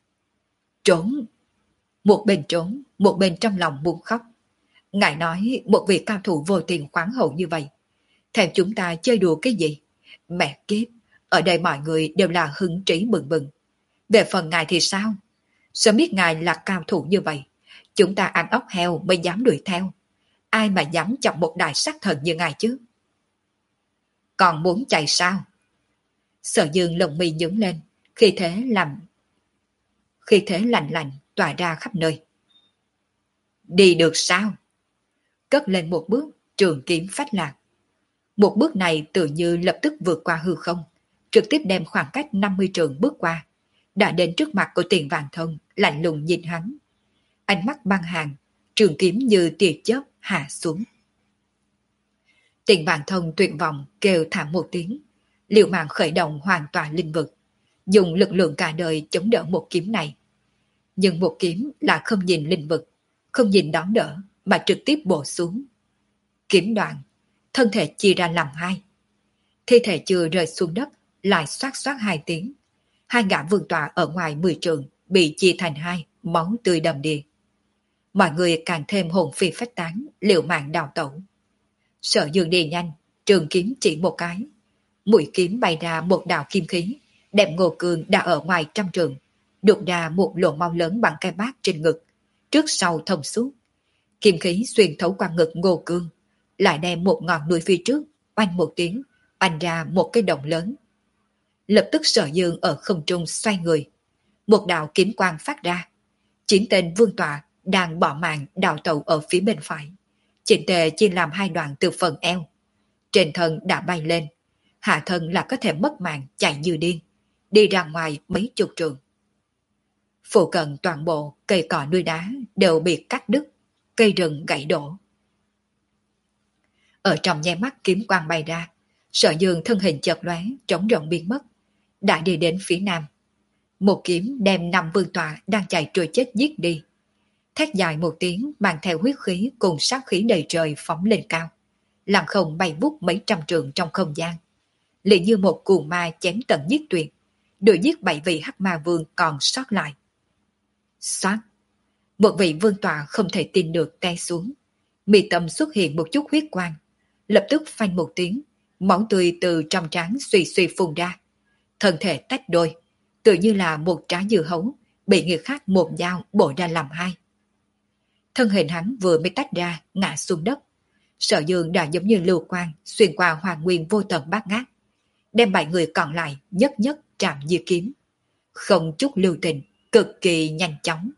Trốn! Một bên trốn, một bên trong lòng muốn khóc. Ngài nói một vị cao thủ vô tiền khoáng hậu như vậy. Theo chúng ta chơi đùa cái gì? Mẹ kiếp, ở đây mọi người đều là hứng trí bừng bừng. Về phần ngài thì sao? Sớm biết ngài là cao thủ như vậy, chúng ta ăn ốc heo mới dám đuổi theo. Ai mà dám chọc một đại sát thần như ngài chứ? Còn muốn chạy sao? Sở Dương lồng mi nhướng lên, khi thế làm khi thế lạnh lạnh tỏa ra khắp nơi. Đi được sao? Cất lên một bước, trường kiếm phách lạc. Một bước này tự như lập tức vượt qua hư không, trực tiếp đem khoảng cách năm mươi trượng bước qua, đã đến trước mặt của Tiền Vạn Thông, lạnh lùng nhìn hắn. Ánh mắt băng hàng, trường kiếm như tia chớp hạ xuống. Tiền Vạn Thông tuyệt vọng kêu thảm một tiếng, liều mạng khởi động hoàn toàn linh vực, dùng lực lượng cả đời chống đỡ một kiếm này. Nhưng một kiếm là không nhìn linh vực, không nhìn đón đỡ, mà trực tiếp bổ xuống. Kiếm đoạn, thân thể chia ra làm hai. Thi thể chưa rơi xuống đất, lại xoát xoát hai tiếng. Hai gã vương tọa ở ngoài mười trường bị chia thành hai, máu tươi đầm đìa. Mọi người càng thêm hồn phi phách tán, liều mạng đào tẩu. Sở Dương đi nhanh, trường kiếm chỉ một cái. Mũi kiếm bay ra một đạo kim khí, đem Ngô Cương đã ở ngoài trăm trường, đục ra một lỗ máu lớn bằng cái bát trên ngực, trước sau thông suốt. Kim khí xuyên thấu qua ngực Ngô Cương, lại đem một ngọn núi phía trước, oanh một tiếng, oanh ra một cái động lớn. Lập tức Sở Dương ở không trung xoay người, một đạo kiếm quang phát ra. Chín tên vương tọa đang bỏ mạng đào tẩu ở phía bên phải, chỉnh tề chia làm hai đoạn từ phần eo. Trên thân đã bay lên, hạ thân là có thể mất mạng chạy như điên, đi ra ngoài mấy chục trường. Phụ cận toàn bộ cây cỏ nuôi đá đều bị cắt đứt, cây rừng gãy đổ. Ở trong nháy mắt kiếm quang bay ra, Sở Dương thân hình chợt lóe, trống rỗng biến mất, đã đi đến phía nam. Một kiếm đem năm vương tọa đang chạy trôi chết giết đi. Thét dài một tiếng mang theo huyết khí cùng sát khí đầy trời phóng lên cao, lặng không bay vút mấy trăm trường trong không gian, liền như một cuồng ma chém tận giết tuyệt, đuổi giết bảy vị hắc ma vương còn sót lại. Xoát, một vị vương tọa không thể tin được té xuống, mi tâm xuất hiện một chút huyết quang, lập tức phanh một tiếng, máu tươi từ trong trán suy suy phun ra, thân thể tách đôi, tự như là một trái dưa hấu bị người khác một dao bổ ra làm hai. Thân hình hắn vừa mới tách ra ngã xuống đất, Sở Dương đã giống như lưu quang xuyên qua hoàng nguyên vô tận bát ngát, đem bảy người còn lại nhất nhất chạm như kiếm, không chút lưu tình, cực kỳ nhanh chóng.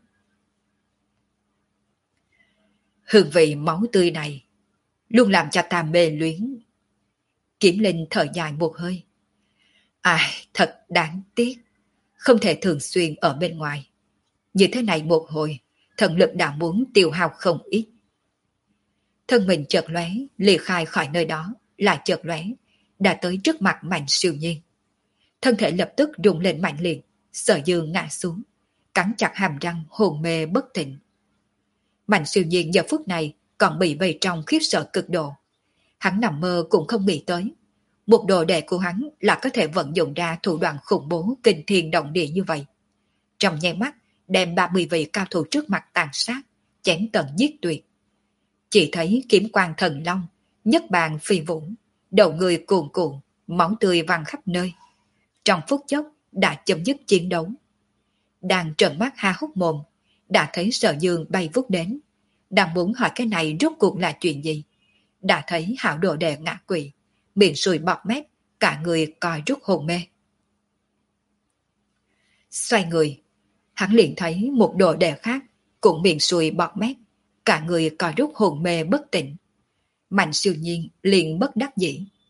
Hương vị máu tươi này luôn làm cho ta mê luyến. Kiếm Linh thở dài một hơi. Ai, thật đáng tiếc, không thể thường xuyên ở bên ngoài. Như thế này một hồi, thần lực đã muốn tiêu hao không ít. Thân mình chợt lóe, lìa khai khỏi nơi đó, lại chợt lóe, đã tới trước mặt Mạnh Siêu Nhiên. Thân thể lập tức rung lên mạnh liệt, Sở Dương ngã xuống, cắn chặt hàm răng hồn mê bất tỉnh. Mạnh Siêu Nhiên giờ phút này còn bị vây trong khiếp sợ cực độ. Hắn nằm mơ cũng không nghĩ tới, một đồ đệ của hắn là có thể vận dụng ra thủ đoạn khủng bố kinh thiên động địa như vậy. Trong nháy mắt, đem ba mươi vị cao thủ trước mặt tàn sát, chém tận giết tuyệt. Chỉ thấy kiếm quang thần long, nhất bàn phi vũ, đầu người cuồn cuộn, máu tươi văng khắp nơi. Trong phút chốc đã chấm dứt chiến đấu. Đang trợn mắt ha hốc mồm, đã thấy Sở Dương bay vút đến, đang muốn hỏi cái này rốt cuộc là chuyện gì. Đã thấy hảo đồ đệ ngã quỵ, miệng sùi bọt mép, cả người coi rút hồn mê. Xoay người, hắn liền thấy một đồ đệ khác cũng miệng sùi bọt mép, cả người coi rút hồn mê bất tỉnh. Mạnh Siêu Nhiên liền bất đắc dĩ,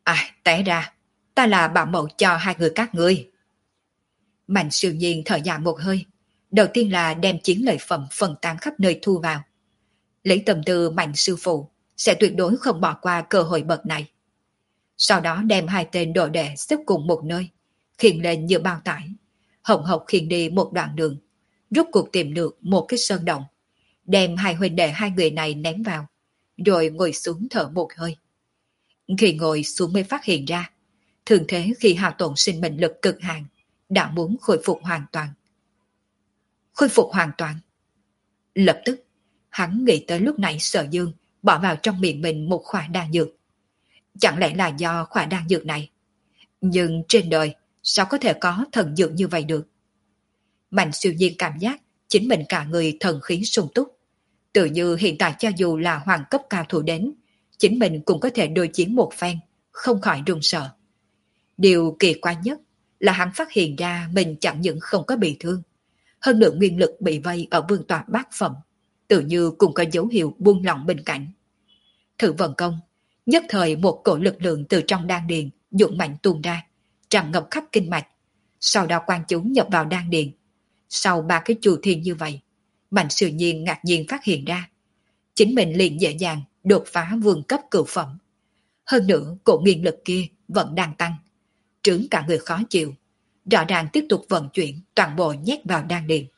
À, té ra, ta là bảo mẫu cho hai người các ngươi. Mạnh siêu nhiên thở dài một hơi. Đầu tiên là đem chiến lợi phẩm phân tán khắp nơi thu vào. Lấy tâm tư Mạnh sư phụ, sẽ tuyệt đối không bỏ qua cơ hội bậc này. Sau đó đem hai tên đồ đệ xếp cùng một nơi, khiêng lên như bao tải, hồng hộc khiêng đi một đoạn đường, rút cuộc tìm được một cái sơn động, đem hai huynh đệ hai người này ném vào, rồi ngồi xuống thở một hơi. Khi ngồi xuống mới phát hiện ra, thường thế khi hao tổn sinh mệnh lực cực hạn, đã muốn khôi phục hoàn toàn. Khôi phục hoàn toàn. Lập tức, hắn nghĩ tới lúc nãy Sở Dương bỏ vào trong miệng mình một khỏa đan dược. Chẳng lẽ là do khỏa đan dược này? Nhưng trên đời, sao có thể có thần dược như vậy được? Mạnh siêu nhiên cảm giác chính mình cả người thần khí sung túc. Tự như hiện tại cho dù là hoàng cấp cao thủ đến, chính mình cũng có thể đối chiến một phen, không khỏi run sợ. Điều kỳ quái nhất là hắn phát hiện ra mình chẳng những không có bị thương, hơn nữa nguyên lực bị vây ở vương tọa bát phẩm, tự như cũng có dấu hiệu buông lỏng bên cạnh. Thử vận công, nhất thời một cổ lực lượng từ trong đan điền dũng mạnh tuôn ra, tràn ngập khắp kinh mạch, sau đó quan chúng nhập vào đan điền. Sau ba cái chu thiên như vậy, Mạnh siêu nhiên ngạc nhiên phát hiện ra, chính mình liền dễ dàng đột phá vương cấp cửu phẩm. Hơn nữa cổ nguyên lực kia vẫn đang tăng, trướng cả người khó chịu, rõ ràng tiếp tục vận chuyển toàn bộ nhét vào đan điền.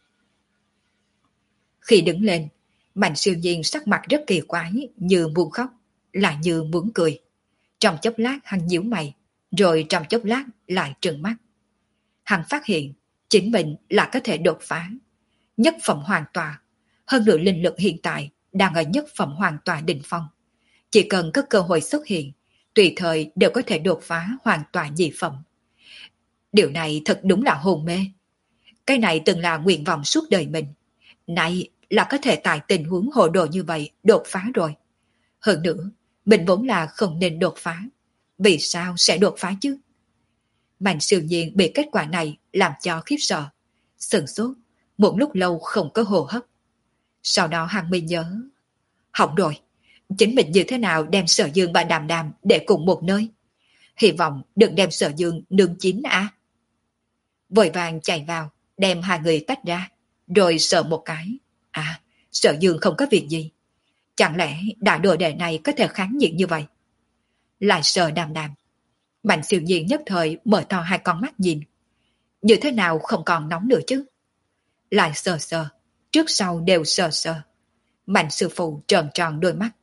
Khi đứng lên, Mạnh siêu nhiên sắc mặt rất kỳ quái, như muốn khóc, lại như muốn cười. Trong chốc lát hắn nhíu mày, rồi trong chốc lát lại trừng mắt. Hắn phát hiện chính mình là có thể đột phá nhất phẩm hoàn tòa, hơn nữa linh lực hiện tại đang ở nhất phẩm hoàn tòa đỉnh phong. Chỉ cần có cơ hội xuất hiện, tùy thời đều có thể đột phá hoàn tòa nhị phẩm. Điều này thật đúng là hồn mê. Cái này từng là nguyện vọng suốt đời mình, nay là có thể tại tình huống hồ đồ như vậy đột phá rồi. Hơn nữa, mình vốn là không nên đột phá. Vì sao sẽ đột phá chứ? Mạnh siêu nhiên bị kết quả này làm cho khiếp sợ, sửng sốt, một lúc lâu không có hô hấp. Sau đó hắn mới nhớ, hỏng rồi, chính mình như thế nào đem Sở Dương và Đàm Đàm để cùng một nơi? Hy vọng đừng đem Sở Dương nương chín à. Vội vàng chạy vào, đem hai người tách ra, rồi sợ một cái. À, Sở Dương không có việc gì. Chẳng lẽ đại đồ đệ này có thể kháng nhịn như vậy? Lại sợ Đàm Đàm. Mạnh siêu nhiên nhất thời mở to hai con mắt nhìn. Như thế nào không còn nóng nữa chứ? Lại sờ sờ, trước sau đều sờ sờ. Mạnh sư phụ tròn tròn đôi mắt.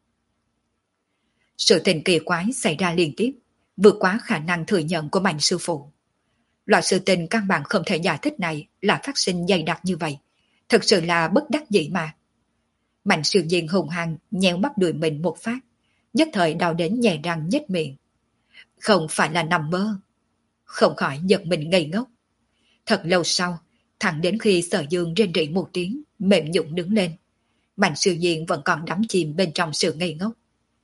Sự tình kỳ quái xảy ra liên tiếp, vượt quá khả năng thừa nhận của Mạnh sư phụ. Loại sự tình căn bản không thể giải thích này là phát sinh dày đặc như vậy. Thật sự là bất đắc dĩ mà. Mạnh siêu nhiên hùng hăng nhéo mắt đùi mình một phát, nhất thời đau đến nhè răng nhếch miệng. Không phải là nằm mơ. Không khỏi giật mình ngây ngốc. Thật lâu sau, thẳng đến khi Sở Dương rên rỉ một tiếng, mềm nhũn đứng lên, Mạnh siêu nhiên vẫn còn đắm chìm bên trong sự ngây ngốc.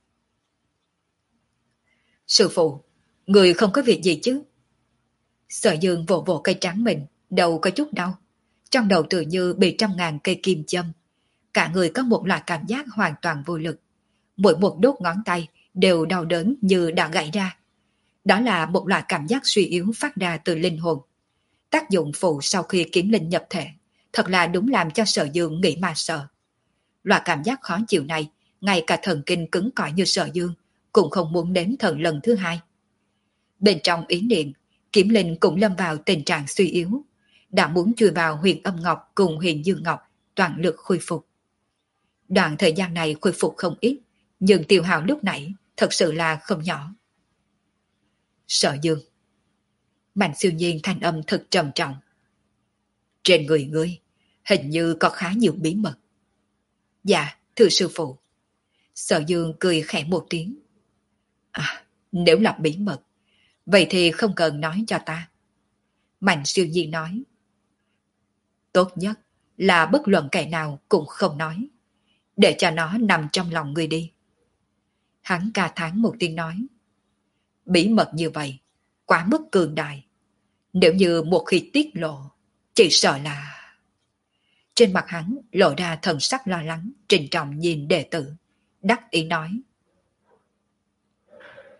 Sư phụ, người không có việc gì chứ? Sở Dương vỗ vỗ cây trắng mình, đầu có chút đau. Trong đầu tự như bị trăm ngàn cây kim châm. Cả người có một loại cảm giác hoàn toàn vô lực. Mỗi một đốt ngón tay đều đau đớn như đã gãy ra. Đó là một loại cảm giác suy yếu phát ra từ linh hồn. Tác dụng phụ sau khi kiếm linh nhập thể, thật là đúng làm cho Sở Dương nghĩ mà sợ. Loại cảm giác khó chịu này, ngay cả thần kinh cứng cỏi như Sở Dương cũng không muốn đến thần lần thứ hai. Bên trong ý niệm, kiếm linh cũng lâm vào tình trạng suy yếu, đã muốn chui vào huyền âm ngọc cùng huyền dương ngọc toàn lực khôi phục. Đoạn thời gian này khôi phục không ít, nhưng tiêu hao lúc nãy thật sự là không nhỏ. Sở Dương. Mạnh siêu nhiên thanh âm thật trầm trọng. Trên người ngươi, hình như có khá nhiều bí mật. Dạ, thưa sư phụ. Sở Dương cười khẽ một tiếng. À, nếu là bí mật, vậy thì không cần nói cho ta. Mạnh siêu nhiên nói. Tốt nhất là bất luận kẻ nào cũng không nói, để cho nó nằm trong lòng ngươi đi. Hắn ca thán một tiếng nói. Bí mật như vậy, quá mức cường đại. Nếu như một khi tiết lộ, chỉ sợ là... Trên mặt hắn lộ ra thần sắc lo lắng, trịnh trọng nhìn đệ tử, đắc ý nói.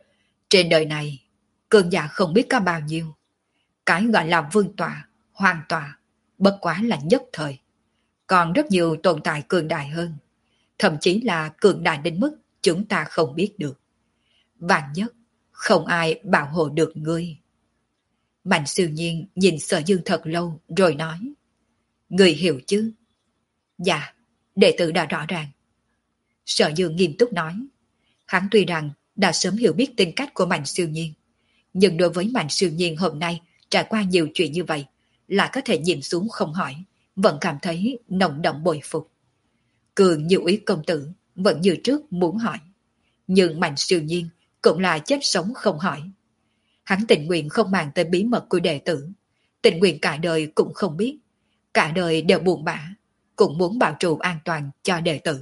Trên đời này, cường giả không biết có bao nhiêu. Cái gọi là vương tọa, hoàng tọa, bất quá là nhất thời. Còn rất nhiều tồn tại cường đại hơn. Thậm chí là cường đại đến mức chúng ta không biết được. Vạn nhất, không ai bảo hộ được ngươi. Mạnh Siêu Nhiên nhìn Sở Dương thật lâu rồi nói. Ngươi hiểu chứ? Dạ, đệ tử đã rõ ràng. Sở Dương nghiêm túc nói. Hắn tuy rằng đã sớm hiểu biết tính cách của Mạnh Siêu Nhiên, nhưng đối với Mạnh Siêu Nhiên hôm nay trải qua nhiều chuyện như vậy, lại có thể nhìn xuống không hỏi, vẫn cảm thấy nồng đậm bội phục. Cường Như Ý công tử vẫn như trước muốn hỏi, nhưng Mạnh Siêu Nhiên cũng là chết sống không hỏi. Hắn tình nguyện không màng tới bí mật của đệ tử, tình nguyện cả đời cũng không biết, cả đời đều buồn bã, cũng muốn bảo trụ an toàn cho đệ tử.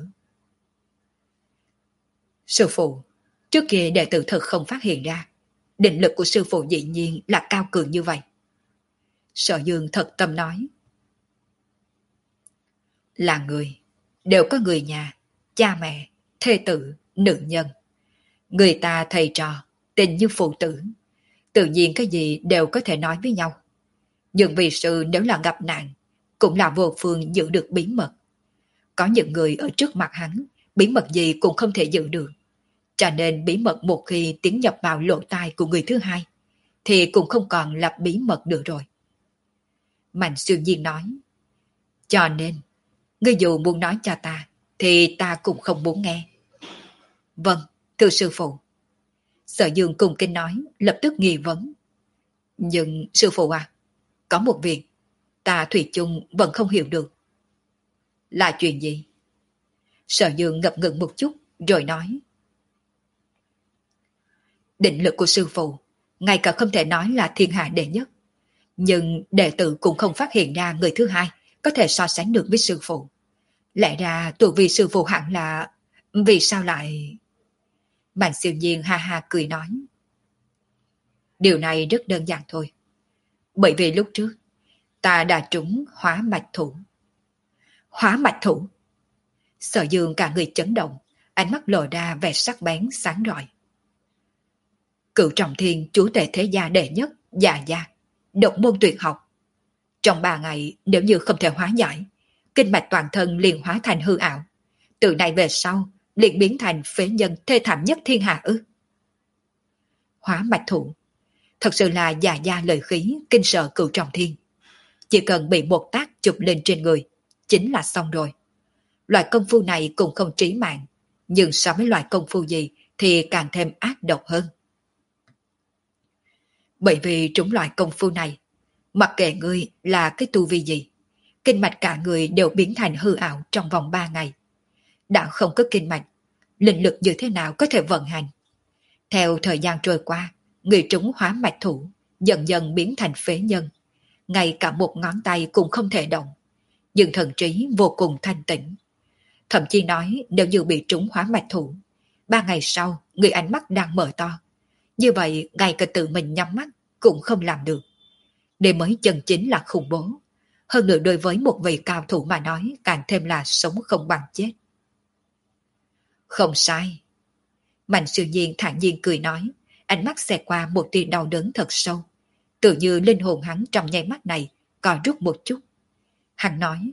Sư phụ, trước kia đệ tử thật không phát hiện ra, định lực của sư phụ dĩ nhiên là cao cường như vậy. Sở Dương thật tâm nói. Là người, đều có người nhà, cha mẹ, thê tử, nữ nhân. Người ta thầy trò, tình như phụ tử. Tự nhiên cái gì đều có thể nói với nhau. Nhưng vì sư nếu là gặp nạn, cũng là vô phương giữ được bí mật. Có những người ở trước mặt hắn, bí mật gì cũng không thể giữ được. Cho nên bí mật một khi tiến nhập vào lỗ tai của người thứ hai, thì cũng không còn là bí mật nữa rồi. Mạnh Siêu Nhiên nói. Cho nên, ngươi dù muốn nói cho ta, thì ta cũng không muốn nghe. Vâng, thưa sư phụ. Sở Dương cùng kinh nói, lập tức nghi vấn. Nhưng sư phụ à, có một việc, ta thủy chung vẫn không hiểu được. Là chuyện gì? Sở Dương ngập ngừng một chút, rồi nói. Định lực của sư phụ, ngay cả không thể nói là thiên hạ đệ nhất. Nhưng đệ tử cũng không phát hiện ra người thứ hai có thể so sánh được với sư phụ. Lẽ ra tuổi vì sư phụ hẳn là... Vì sao lại... Mạnh Siêu Nhiên ha ha cười nói. Điều này rất đơn giản thôi. Bởi vì lúc trước, ta đã trúng hóa mạch thủ. Hóa mạch thủ? Sở Dương cả người chấn động, ánh mắt lộ ra vẻ sắc bén sáng rọi. Cửu Trọng Thiên chúa tể thế gia đệ nhất, già gia, độc môn tuyệt học. Trong ba ngày nếu như không thể hóa giải, kinh mạch toàn thân liền hóa thành hư ảo. Từ nay về sau, liền biến thành phế nhân thê thảm nhất thiên hạ ư. Hóa mạch thủ, thật sự là già gia lời khí kinh sợ Cửu Trọng Thiên. Chỉ cần bị một tác chụp lên trên người, chính là xong rồi. Loại công phu này cũng không trí mạng, nhưng so với loại công phu gì thì càng thêm ác độc hơn. Bởi vì trúng loại công phu này, mặc kệ ngươi là cái tu vi gì, kinh mạch cả người đều biến thành hư ảo trong vòng ba ngày. Đã không có kinh mạch, linh lực như thế nào có thể vận hành? Theo thời gian trôi qua, người trúng hóa mạch thủ dần dần biến thành phế nhân. Ngay cả một ngón tay cũng không thể động, nhưng thần trí vô cùng thanh tĩnh. Thậm chí nói nếu như bị trúng hóa mạch thủ, ba ngày sau người ánh mắt đang mở to. Như vậy ngay cả tự mình nhắm mắt cũng không làm được. Đây mới chân chính là khủng bố. Hơn nữa đối với một vị cao thủ mà nói càng thêm là sống không bằng chết. Không sai. Mạnh Siêu Nhiên thản nhiên cười nói, ánh mắt xẹt qua một tia đau đớn thật sâu. Tự như linh hồn hắn trong nháy mắt này còn rút một chút. Hắn nói,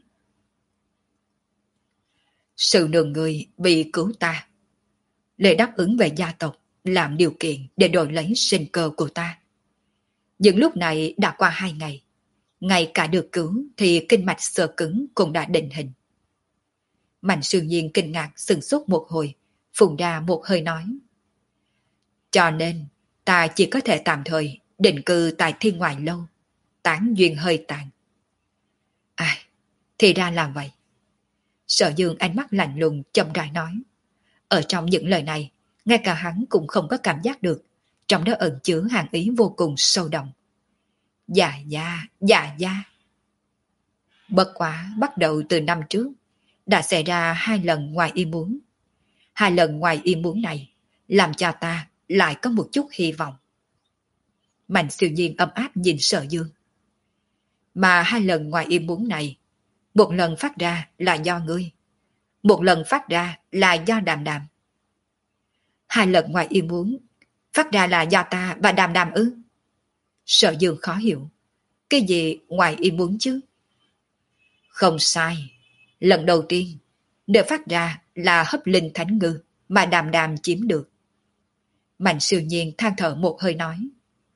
sự nương người bị cứu ta, để đáp ứng về gia tộc, làm điều kiện để đổi lấy sinh cơ của ta. Nhưng lúc này đã qua hai ngày, ngay cả được cứu thì kinh mạch sơ cứng cũng đã định hình. Mạnh Siêu Nhiên kinh ngạc sừng sốt một hồi, phun ra một hơi nói. Cho nên, ta chỉ có thể tạm thời định cư tại Thiên Ngoại Lâu, tán duyên hơi tàn. Ai, thì ra là vậy. Sở Dương ánh mắt lạnh lùng chậm rãi nói. Ở trong những lời này, ngay cả hắn cũng không có cảm giác được, trong đó ẩn chứa hàn ý vô cùng sâu đậm. Dạ dạ, dạ dạ. Bất quá bắt đầu từ năm trước, đã xảy ra hai lần ngoài ý muốn. Hai lần ngoài ý muốn này, làm cho ta lại có một chút hy vọng. Mạnh Siêu Nhiên ấm áp nhìn Sở Dương. Mà hai lần ngoài ý muốn này, một lần phát ra là do ngươi, một lần phát ra là do Đàm Đàm. Hai lần ngoài ý muốn, Phát ra là do ta và Đàm Đàm ư? Sở Dương khó hiểu. Cái gì ngoài ý muốn chứ? Không sai. Lần đầu tiên, nơi phát ra là hấp linh thánh ngư mà Đàm Đàm chiếm được. Mạnh Siêu Nhiên than thở một hơi nói.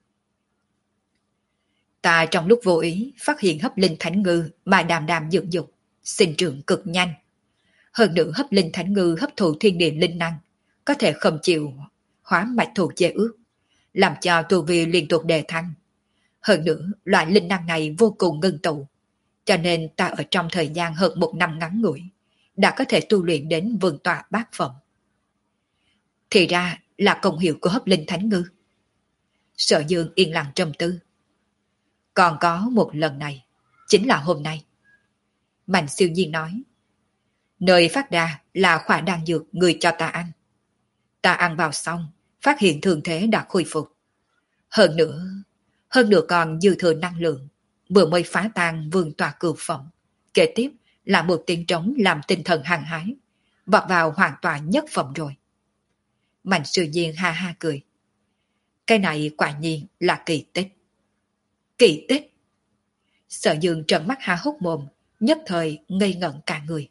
Ta trong lúc vô ý phát hiện hấp linh thánh ngư mà Đàm Đàm dưỡng dục, sinh trưởng cực nhanh. Hơn nữa hấp linh thánh ngư hấp thụ thiên địa linh năng, có thể không chịu hóa mạch thuộc chế ước, làm cho tu vi liên tục đề thăng. Hơn nữa, loại linh năng này vô cùng ngưng tụ, cho nên ta ở trong thời gian hơn một năm ngắn ngủi, đã có thể tu luyện đến vương tọa bát phẩm. Thì ra là công hiệu của hấp linh thánh ngư. Sở Dương yên lặng trầm tư. Còn có một lần này, chính là hôm nay. Mạnh Siêu Nhiên nói. Nơi phát ra là khỏa đan dược người cho ta ăn. Ta ăn vào xong, phát hiện thương thế đã khôi phục. Hơn nữa, hơn nữa còn dư thừa năng lượng, vừa mới phá tan vương tòa cửu phẩm. Kế tiếp là một tiếng trống làm tinh thần hăng hái, vọt vào hoàn toàn nhất phẩm rồi. Mạnh Siêu Nhiên ha ha cười. Cái này quả nhiên là kỳ tích. Kỳ tích. Sở Dương trợn mắt há hốc mồm, nhất thời ngây ngẩn cả người.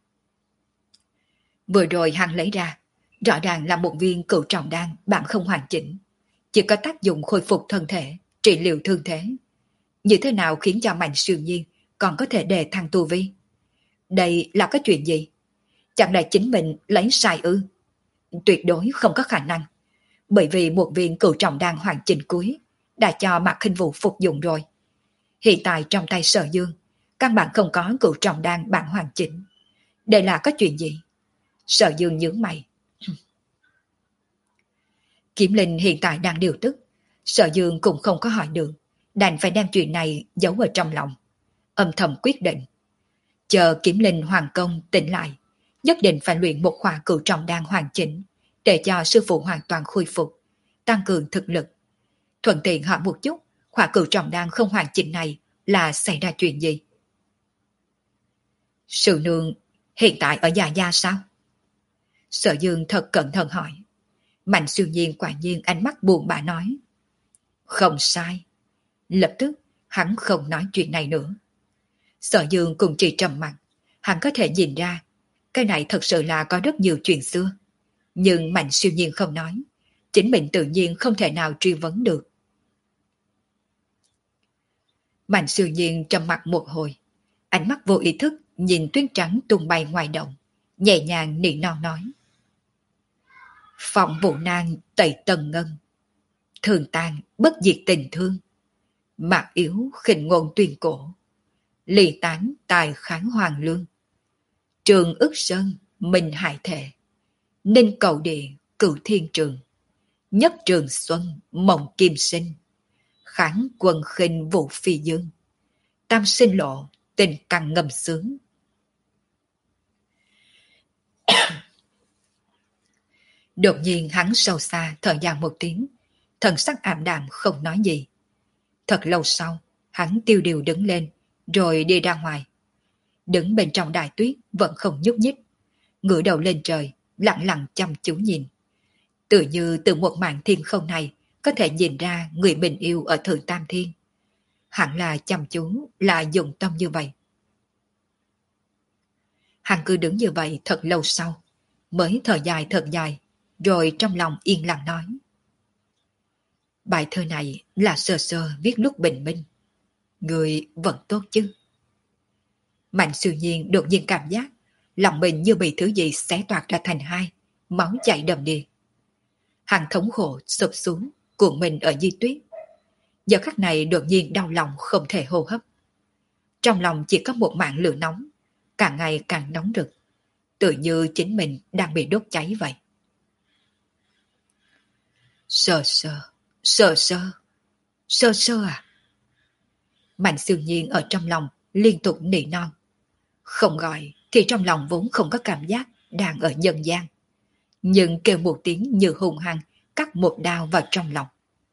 Vừa rồi hắn lấy ra, rõ ràng là một viên cửu trọng đan bạn không hoàn chỉnh, chỉ có tác dụng khôi phục thân thể, trị liệu thương thế. Như thế nào khiến cho Mạnh Siêu Nhiên còn có thể đề thăng tu vi? Đây là cái chuyện gì? Chẳng lẽ chính mình lấy sai ư? Tuyệt đối không có khả năng, bởi vì một viên cửu trọng đan hoàn chỉnh cuối đã cho Mạc Khinh Vũ phục dụng rồi. Hiện tại trong tay Sở Dương, căn bản không có cửu trọng đan bản hoàn chỉnh. Đây là có chuyện gì? Sở Dương nhướng mày. Kiếm Linh hiện tại đang điều tức, Sở Dương cũng không có hỏi được, đành phải đem chuyện này giấu ở trong lòng. Âm thầm quyết định, chờ Kiếm Linh hoàng công tỉnh lại, nhất định phải luyện một khỏa cửu trọng đan hoàn chỉnh, để cho sư phụ hoàn toàn khôi phục, tăng cường thực lực. Thuận tiện hỏi một chút, khỏa cửu trọng đan không hoàn chỉnh này là xảy ra chuyện gì? Sư nương hiện tại ở Già Gia sao? Sở Dương thật cẩn thận hỏi. Mạnh Siêu Nhiên quả nhiên ánh mắt buồn bã nói. Không sai. Lập tức hắn không nói chuyện này nữa. Sở Dương cùng chỉ trầm mặt, hắn có thể nhìn ra cái này thật sự là có rất nhiều chuyện xưa. Nhưng Mạnh Siêu Nhiên không nói, chính mình tự nhiên không thể nào truy vấn được. Mạnh Siêu Nhiên trầm mặt một hồi, ánh mắt vô ý thức nhìn tuyết trắng tung bay ngoài động, nhẹ nhàng nỉ non nói. Phòng vụ nan tẩy tần ngân, thường tàn bất diệt tình thương, mạc yếu khinh ngôn tuyên cổ, ly tán tài kháng hoàng lương, trường ức sơn minh hải thể, ninh cầu địa cửu thiên trường, nhất trường xuân mộng kim sinh, kháng quân khinh vũ phi dương, tam sinh lộ tình càng ngầm sướng. Đột nhiên hắn sâu xa thở dài một tiếng, thần sắc ảm đạm không nói gì. Thật lâu sau, hắn tiêu điều đứng lên, rồi đi ra ngoài. Đứng bên trong đại tuyết vẫn không nhúc nhích, ngửa đầu lên trời, lặng lặng chăm chú nhìn. Tự như từ một màn thiên không này có thể nhìn ra người mình yêu ở Thượng Tam Thiên. Hẳn là chăm chú, là dụng tâm như vậy. Hắn cứ đứng như vậy thật lâu sau, mới thở dài thật dài, rồi trong lòng yên lặng nói. Bài thơ này là sơ sơ viết lúc bình minh. Người vẫn tốt chứ? Mạnh Siêu Nhiên đột nhiên cảm giác lòng mình như bị thứ gì xé toạc ra thành hai, máu chảy đầm đìa. Hắn thống khổ sụp xuống, cuộn mình ở di tuyết. Giờ khắc này đột nhiên đau lòng không thể hô hấp. Trong lòng chỉ có một mảng lửa nóng, càng ngày càng nóng rực, tự như chính mình đang bị đốt cháy vậy. Sơ sơ, sơ sơ, sơ sơ à? Mạnh Siêu Nhiên ở trong lòng liên tục nỉ non. Không gọi thì trong lòng vốn không có cảm giác đang ở nhân gian. Nhưng kêu một tiếng như hung hăng cắt một đao vào trong lòng.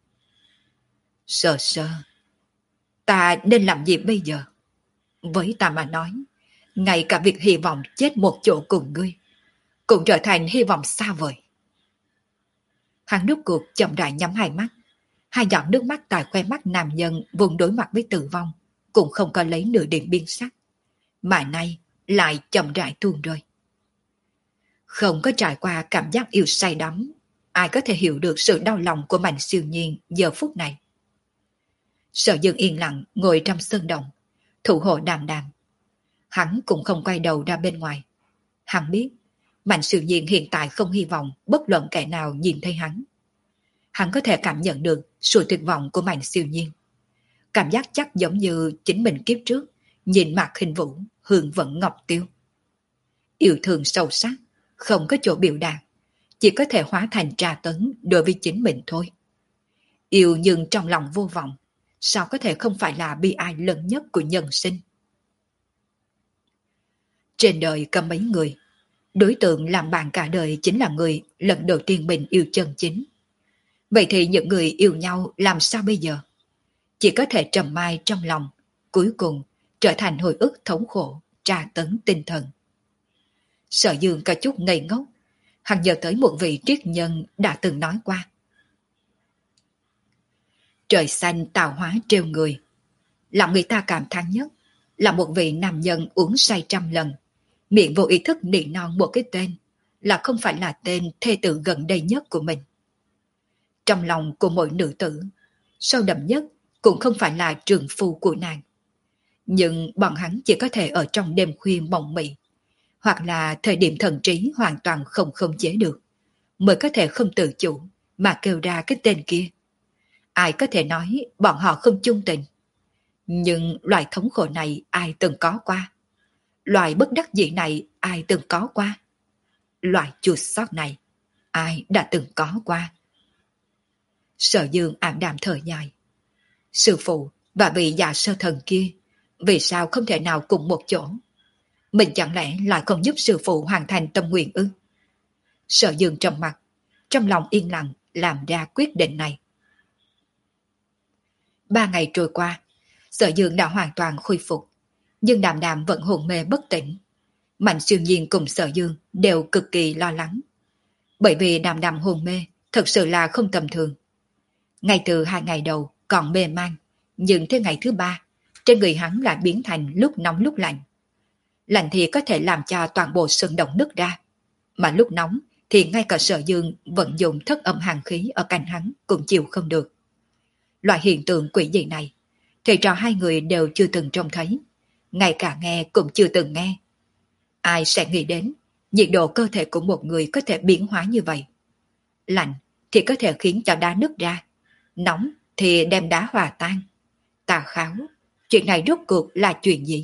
Sơ sơ, ta nên làm gì bây giờ? Với ta mà nói, ngay cả việc hy vọng chết một chỗ cùng ngươi cũng trở thành hy vọng xa vời. Hắn rút cuộc chậm rãi nhắm hai mắt. Hai giọt nước mắt tại khoe mắt nam nhân vùng đối mặt với tử vong, cũng không có lấy nửa điểm biên sắc. Mà nay lại chậm rãi tuôn rơi. Không có trải qua cảm giác yêu say đắm, ai có thể hiểu được sự đau lòng của Mạnh Siêu Nhiên giờ phút này. Sở Dương yên lặng ngồi trong sân động, thủ hộ Đàm Đàm. Hắn cũng không quay đầu ra bên ngoài. Hắn biết, Mạnh Siêu Nhiên hiện tại không hy vọng bất luận kẻ nào nhìn thấy hắn. Hắn có thể cảm nhận được sự tuyệt vọng của Mạnh Siêu Nhiên. Cảm giác chắc giống như chính mình kiếp trước, nhìn Mạc Khinh Vũ, hương vẫn ngọc tiêu. Yêu thương sâu sắc, không có chỗ biểu đạt, chỉ có thể hóa thành tra tấn đối với chính mình thôi. Yêu nhưng trong lòng vô vọng, sao có thể không phải là bi ai lớn nhất của nhân sinh? Trên đời có mấy người, đối tượng làm bạn cả đời chính là người lần đầu tiên mình yêu chân chính. Vậy thì những người yêu nhau làm sao bây giờ? Chỉ có thể trầm mai trong lòng, cuối cùng trở thành hồi ức thống khổ, tra tấn tinh thần. Sở Dương có chút ngây ngốc, hắn nhớ tới một vị triết nhân đã từng nói qua. Trời xanh tạo hóa trêu người, làm người ta cảm thán nhất là một vị nam nhân uống say trăm lần, miệng vô ý thức nỉ non một cái tên, là không phải là tên thê tử gần đây nhất của mình. Trong lòng của mỗi nữ tử, sâu đậm nhất cũng không phải là trường phu của nàng. Nhưng bọn hắn chỉ có thể ở trong đêm khuya mộng mị, hoặc là thời điểm thần trí hoàn toàn không khống chế được, mới có thể không tự chủ mà kêu ra cái tên kia. Ai có thể nói bọn họ không chung tình? Nhưng loại thống khổ này ai từng có qua? Loại bất đắc dĩ này ai từng có qua? Loại chua xót này ai đã từng có qua? Sở Dương ảm đạm thở dài. Sư phụ và vị già sơ thần kia, vì sao không thể nào cùng một chỗ? Mình chẳng lẽ lại không giúp sư phụ hoàn thành tâm nguyện ư? Sở Dương trầm mặt, trong lòng yên lặng làm ra quyết định này. Ba ngày trôi qua, Sở Dương đã hoàn toàn khôi phục, nhưng Đàm Đàm vẫn hồn mê bất tỉnh. Mạnh Siêu Nhiên cùng Sở Dương đều cực kỳ lo lắng, bởi vì Đàm Đàm hồn mê thật sự là không tầm thường. Ngay từ hai ngày đầu còn mê man, nhưng tới ngày thứ ba, trên người hắn lại biến thành lúc nóng lúc lạnh. Lạnh thì có thể làm cho toàn bộ sân động nứt ra, mà lúc nóng thì ngay cả Sở Dương vận dụng thất âm hàn khí ở cạnh hắn cũng chịu không được. Loại hiện tượng quỷ dị này, thầy trò hai người đều chưa từng trông thấy, ngay cả nghe cũng chưa từng nghe. Ai sẽ nghĩ đến nhiệt độ cơ thể của một người có thể biến hóa như vậy? Lạnh thì có thể khiến cho đá nứt ra, nóng thì đem đá hòa tan. Tà kháo, chuyện này rốt cuộc là chuyện gì?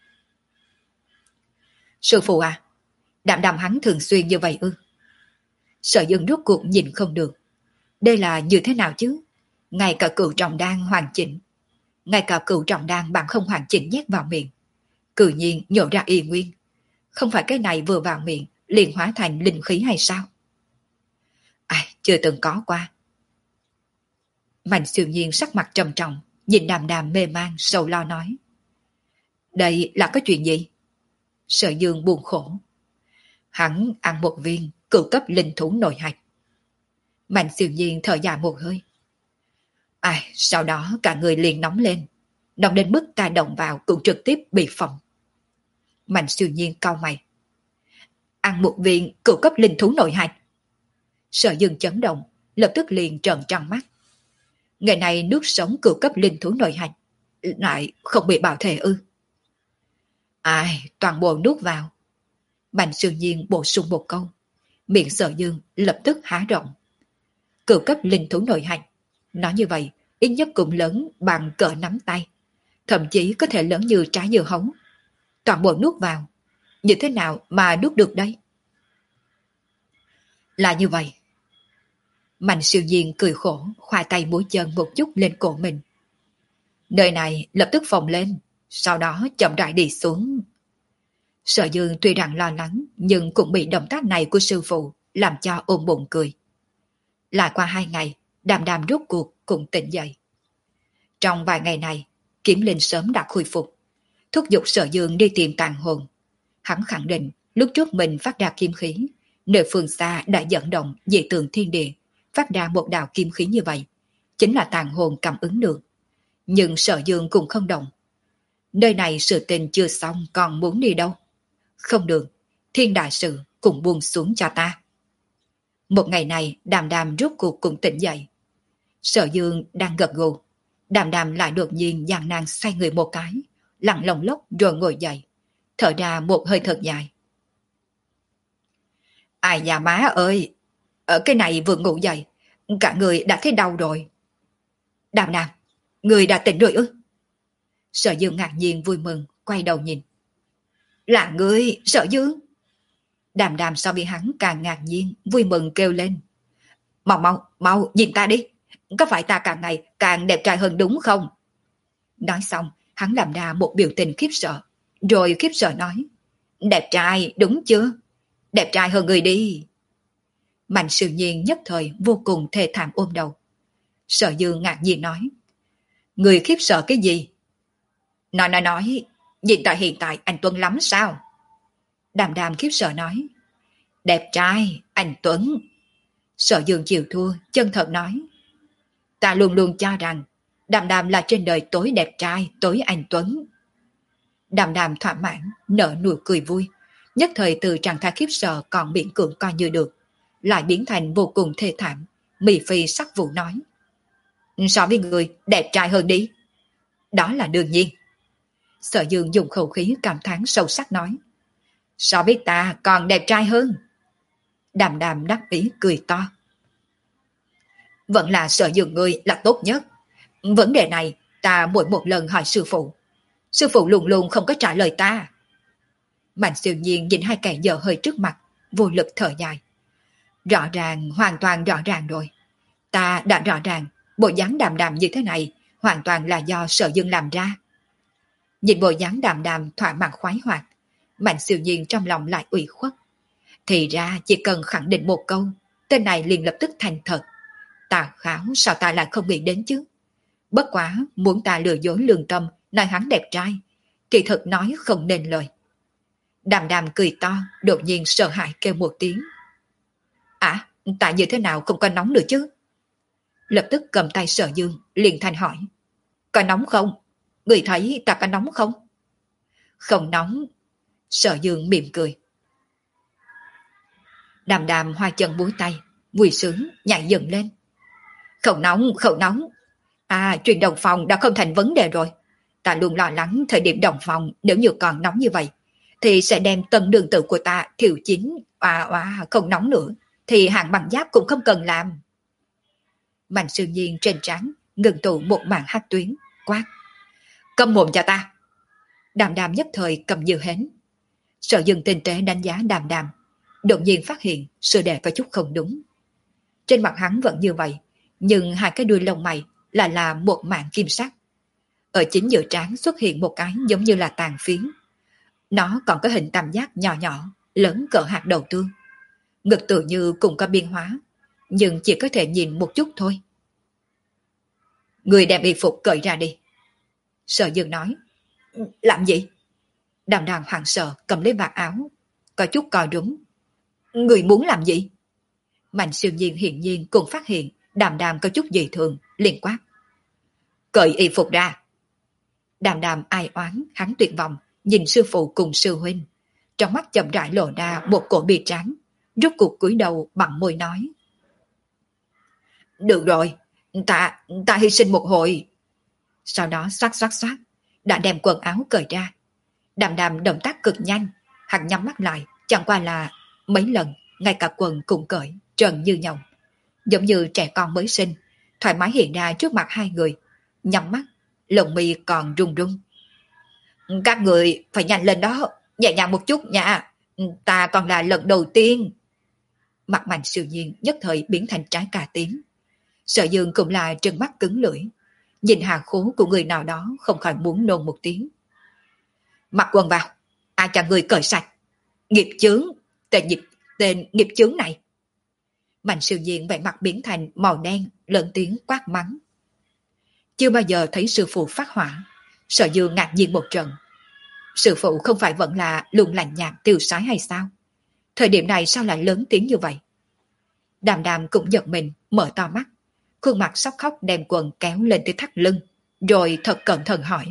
Sư phụ à, Đàm Đàm hắn thường xuyên như vậy ư? Sở Dương rốt cuộc nhìn không được. Đây là như thế nào chứ? Ngay cả cựu trọng đan hoàn chỉnh, ngay cả cựu trọng đan bạn không hoàn chỉnh nhét vào miệng, cự nhiên nhổ ra y nguyên. Không phải cái này vừa vào miệng liền hóa thành linh khí hay sao? Ai, chưa từng có qua. Mạnh Siêu Nhiên sắc mặt trầm trọng, nhìn Đàm Đàm mê man sầu lo nói. Đây là cái chuyện gì? Sở Dương buồn khổ. Hắn ăn một viên cựu cấp linh thú nội hạch. Mạnh Siêu Nhiên thở dài một hơi. Ai, sau đó cả người liền nóng lên, nóng đến mức ta động vào cũng trực tiếp bị phỏng. Mạnh Siêu Nhiên cau mày. Ăn một viên cựu cấp linh thú nội hạch. Sở Dương chấn động, lập tức liền trợn tròn mắt. Ngày này nước sống cựu cấp linh thú nội hạch lại không bị bạo thể ư? Ai, toàn bộ nuốt vào. Mạnh Siêu Nhiên bổ sung một câu, miệng Sở Dương lập tức há rộng. Cựu cấp linh thú nội hạch, nói như vậy ít nhất cũng lớn bằng cỡ nắm tay, thậm chí có thể lớn như trái dưa hấu. Toàn bộ nuốt vào, như thế nào mà nuốt được đây? Là như vậy. Mạnh Siêu Nhiên cười khổ, khoai tay múa chân một chút lên cổ mình. Nơi này lập tức phồng lên, sau đó chậm rãi đi xuống. Sở Dương tuy rằng lo lắng, nhưng cũng bị động tác này của sư phụ làm cho ôm bụng cười. Lại qua hai ngày, Đàm Đàm rốt cuộc cũng tỉnh dậy. Trong vài ngày này, Kiếm Linh sớm đã khôi phục, thúc giục Sở Dương đi tìm tàn hồn. Hắn khẳng định lúc trước mình phát ra kim khí, nơi phương xa đã dẫn động dị tượng thiên địa, phát ra một đạo kim khí như vậy, chính là tàn hồn cảm ứng được. Nhưng Sở Dương cũng không động. Nơi này sự tình chưa xong còn muốn đi đâu? Không được, thiên đại sự cũng buông xuống cho ta. Một ngày này Đàm Đàm rốt cuộc cũng tỉnh dậy. Sở Dương đang gật gù, Đàm Đàm lại đột nhiên gian nan xoay người một cái, lặng lồng lốc rồi ngồi dậy, thở ra một hơi thật dài. Ai nhà má ơi, ở cái này vừa ngủ dậy, cả người đã thấy đau rồi. Đàm Đàm, người đã tỉnh rồi ư? Sở Dương ngạc nhiên vui mừng, quay đầu nhìn. Là ngươi, Sở Dương. Đàm Đàm so với hắn càng ngạc nhiên, vui mừng kêu lên. Mau mau, mau, nhìn ta đi. Có phải ta càng ngày càng đẹp trai hơn đúng không? Nói xong, hắn làm ra một biểu tình khiếp sợ, rồi khiếp sợ nói. Đẹp trai, đúng chưa? Đẹp trai hơn người đi. Mạnh Siêu Nhiên nhất thời vô cùng thê thảm ôm đầu. Sở Dương ngạc nhiên nói. Người khiếp sợ cái gì? Nói nói nói, nhìn tại hiện tại anh Tuấn lắm sao? Đàm Đàm khiếp sợ nói. Đẹp trai, anh Tuấn. Sở Dương chịu thua, chân thật nói. Ta luôn luôn cho rằng Đàm Đàm là trên đời tối đẹp trai, tối anh Tuấn. Đàm Đàm thỏa mãn, nở nụ cười vui. Nhất thời từ trạng thái khiếp sợ còn miễn cưỡng coi như được, lại biến thành vô cùng thê thảm. Mị Phi sắc vụ nói. So với người đẹp trai hơn đi. Đó là đương nhiên. Sở Dương dùng khẩu khí cảm thán sâu sắc nói. So với ta còn đẹp trai hơn. Đàm Đàm đắc ý cười to. Vẫn là Sở Dương ngươi là tốt nhất. Vấn đề này ta mỗi một lần hỏi sư phụ, sư phụ luôn luôn không có trả lời ta. Mạnh Siêu Nhiên nhìn hai kẻ dở hơi trước mặt, vô lực thở dài. Rõ ràng, hoàn toàn rõ ràng rồi. Ta đã rõ ràng, bộ dáng Đàm Đàm như thế này hoàn toàn là do Sở Dương làm ra. Nhìn bộ dáng Đàm Đàm thỏa mãn khoái hoạt, Mạnh Siêu Nhiên trong lòng lại ủy khuất. Thì ra chỉ cần khẳng định một câu, tên này liền lập tức thành thật. Tà kháo sao ta lại không nghĩ đến chứ? Bất quá muốn ta lừa dối lương tâm, nói hắn đẹp trai, kỳ thực nói không nên lời. Đàm Đàm cười to, đột nhiên sợ hãi kêu một tiếng. À, tại như thế nào không có nóng nữa chứ? Lập tức cầm tay Sở Dương, liền thanh hỏi. Có nóng không? Người thấy ta có nóng không? Không nóng. Sở Dương mỉm cười. Đàm Đàm hoa chân múa tay, vui sướng, nhảy dựng lên. Không nóng, không nóng. À, chuyện đồng phòng đã không thành vấn đề rồi. Ta luôn lo lắng thời điểm đồng phòng nếu như còn nóng như vậy, thì sẽ đem tân đường tử của ta thiêu chín. À, à, không nóng nữa, thì hạng bằng giáp cũng không cần làm. Mạnh Siêu Nhiên trên trán ngừng tụ một màn hắc tuyến, quát. Câm mồm cho ta. Đàm Đàm nhất thời cầm dư hến. Sở Dương tinh tế đánh giá Đàm Đàm, đột nhiên phát hiện sự đề có chút không đúng. Trên mặt hắn vẫn như vậy, nhưng hai cái đuôi lông mày là là một mảng kim sắc. Ở chính giữa trán xuất hiện một cái giống như là tàn phiến. Nó còn có hình tam giác nhỏ nhỏ, lớn cỡ hạt đậu tương. Ngực tự như cũng có biến hóa, nhưng chỉ có thể nhìn một chút thôi. Người đem y phục cởi ra đi. Sở Dương nói. Làm gì? Đàm Đàm hoảng sợ cầm lấy vạt áo, có chút co rúm. Người muốn làm gì? Mạnh Siêu Nhiên hiển nhiên cũng phát hiện Đàm Đàm có chút dị thường, liền quát. Cởi y phục ra. Đàm Đàm ai oán, hắn tuyệt vọng, nhìn sư phụ cùng sư huynh. Trong mắt chậm rãi lộ ra một cổ bi tráng, rút cuộc cúi đầu bằng môi nói. Được rồi, ta, ta hy sinh một hồi. Sau đó xoát xoát xoát, đã đem quần áo cởi ra. Đàm Đàm động tác cực nhanh, hắn nhắm mắt lại, chẳng qua là mấy lần, ngay cả quần cũng cởi, trần như nhộng. Giống như trẻ con mới sinh, thoải mái hiện ra trước mặt hai người, nhắm mắt, lồng mi còn run run. Các người phải nhanh lên đó, nhẹ nhàng một chút nha, ta còn là lần đầu tiên. Mặt Mạnh Siêu Nhiên nhất thời biến thành trái cà tím. Sở Dương cũng là trừng mắt cứng lưỡi, nhìn hà khố của người nào đó không khỏi muốn nôn một tiếng. Mặc quần vào, ai cho người cởi sạch. Nghiệp chướng, tên nghiệp, tên nghiệp chướng này. Mạnh Siêu Nhiên vẻ mặt biến thành màu đen, lớn tiếng quát mắng. Chưa bao giờ thấy sư phụ phát hỏa, Sở Dương ngạc nhiên một trận. Sư phụ không phải vẫn là luôn lạnh nhạt tiêu sái hay sao? Thời điểm này sao lại lớn tiếng như vậy? Đàm đàm cũng giật mình, mở to mắt. Khuôn mặt sắp khóc đem quần kéo lên tới thắt lưng, rồi thật cẩn thận hỏi.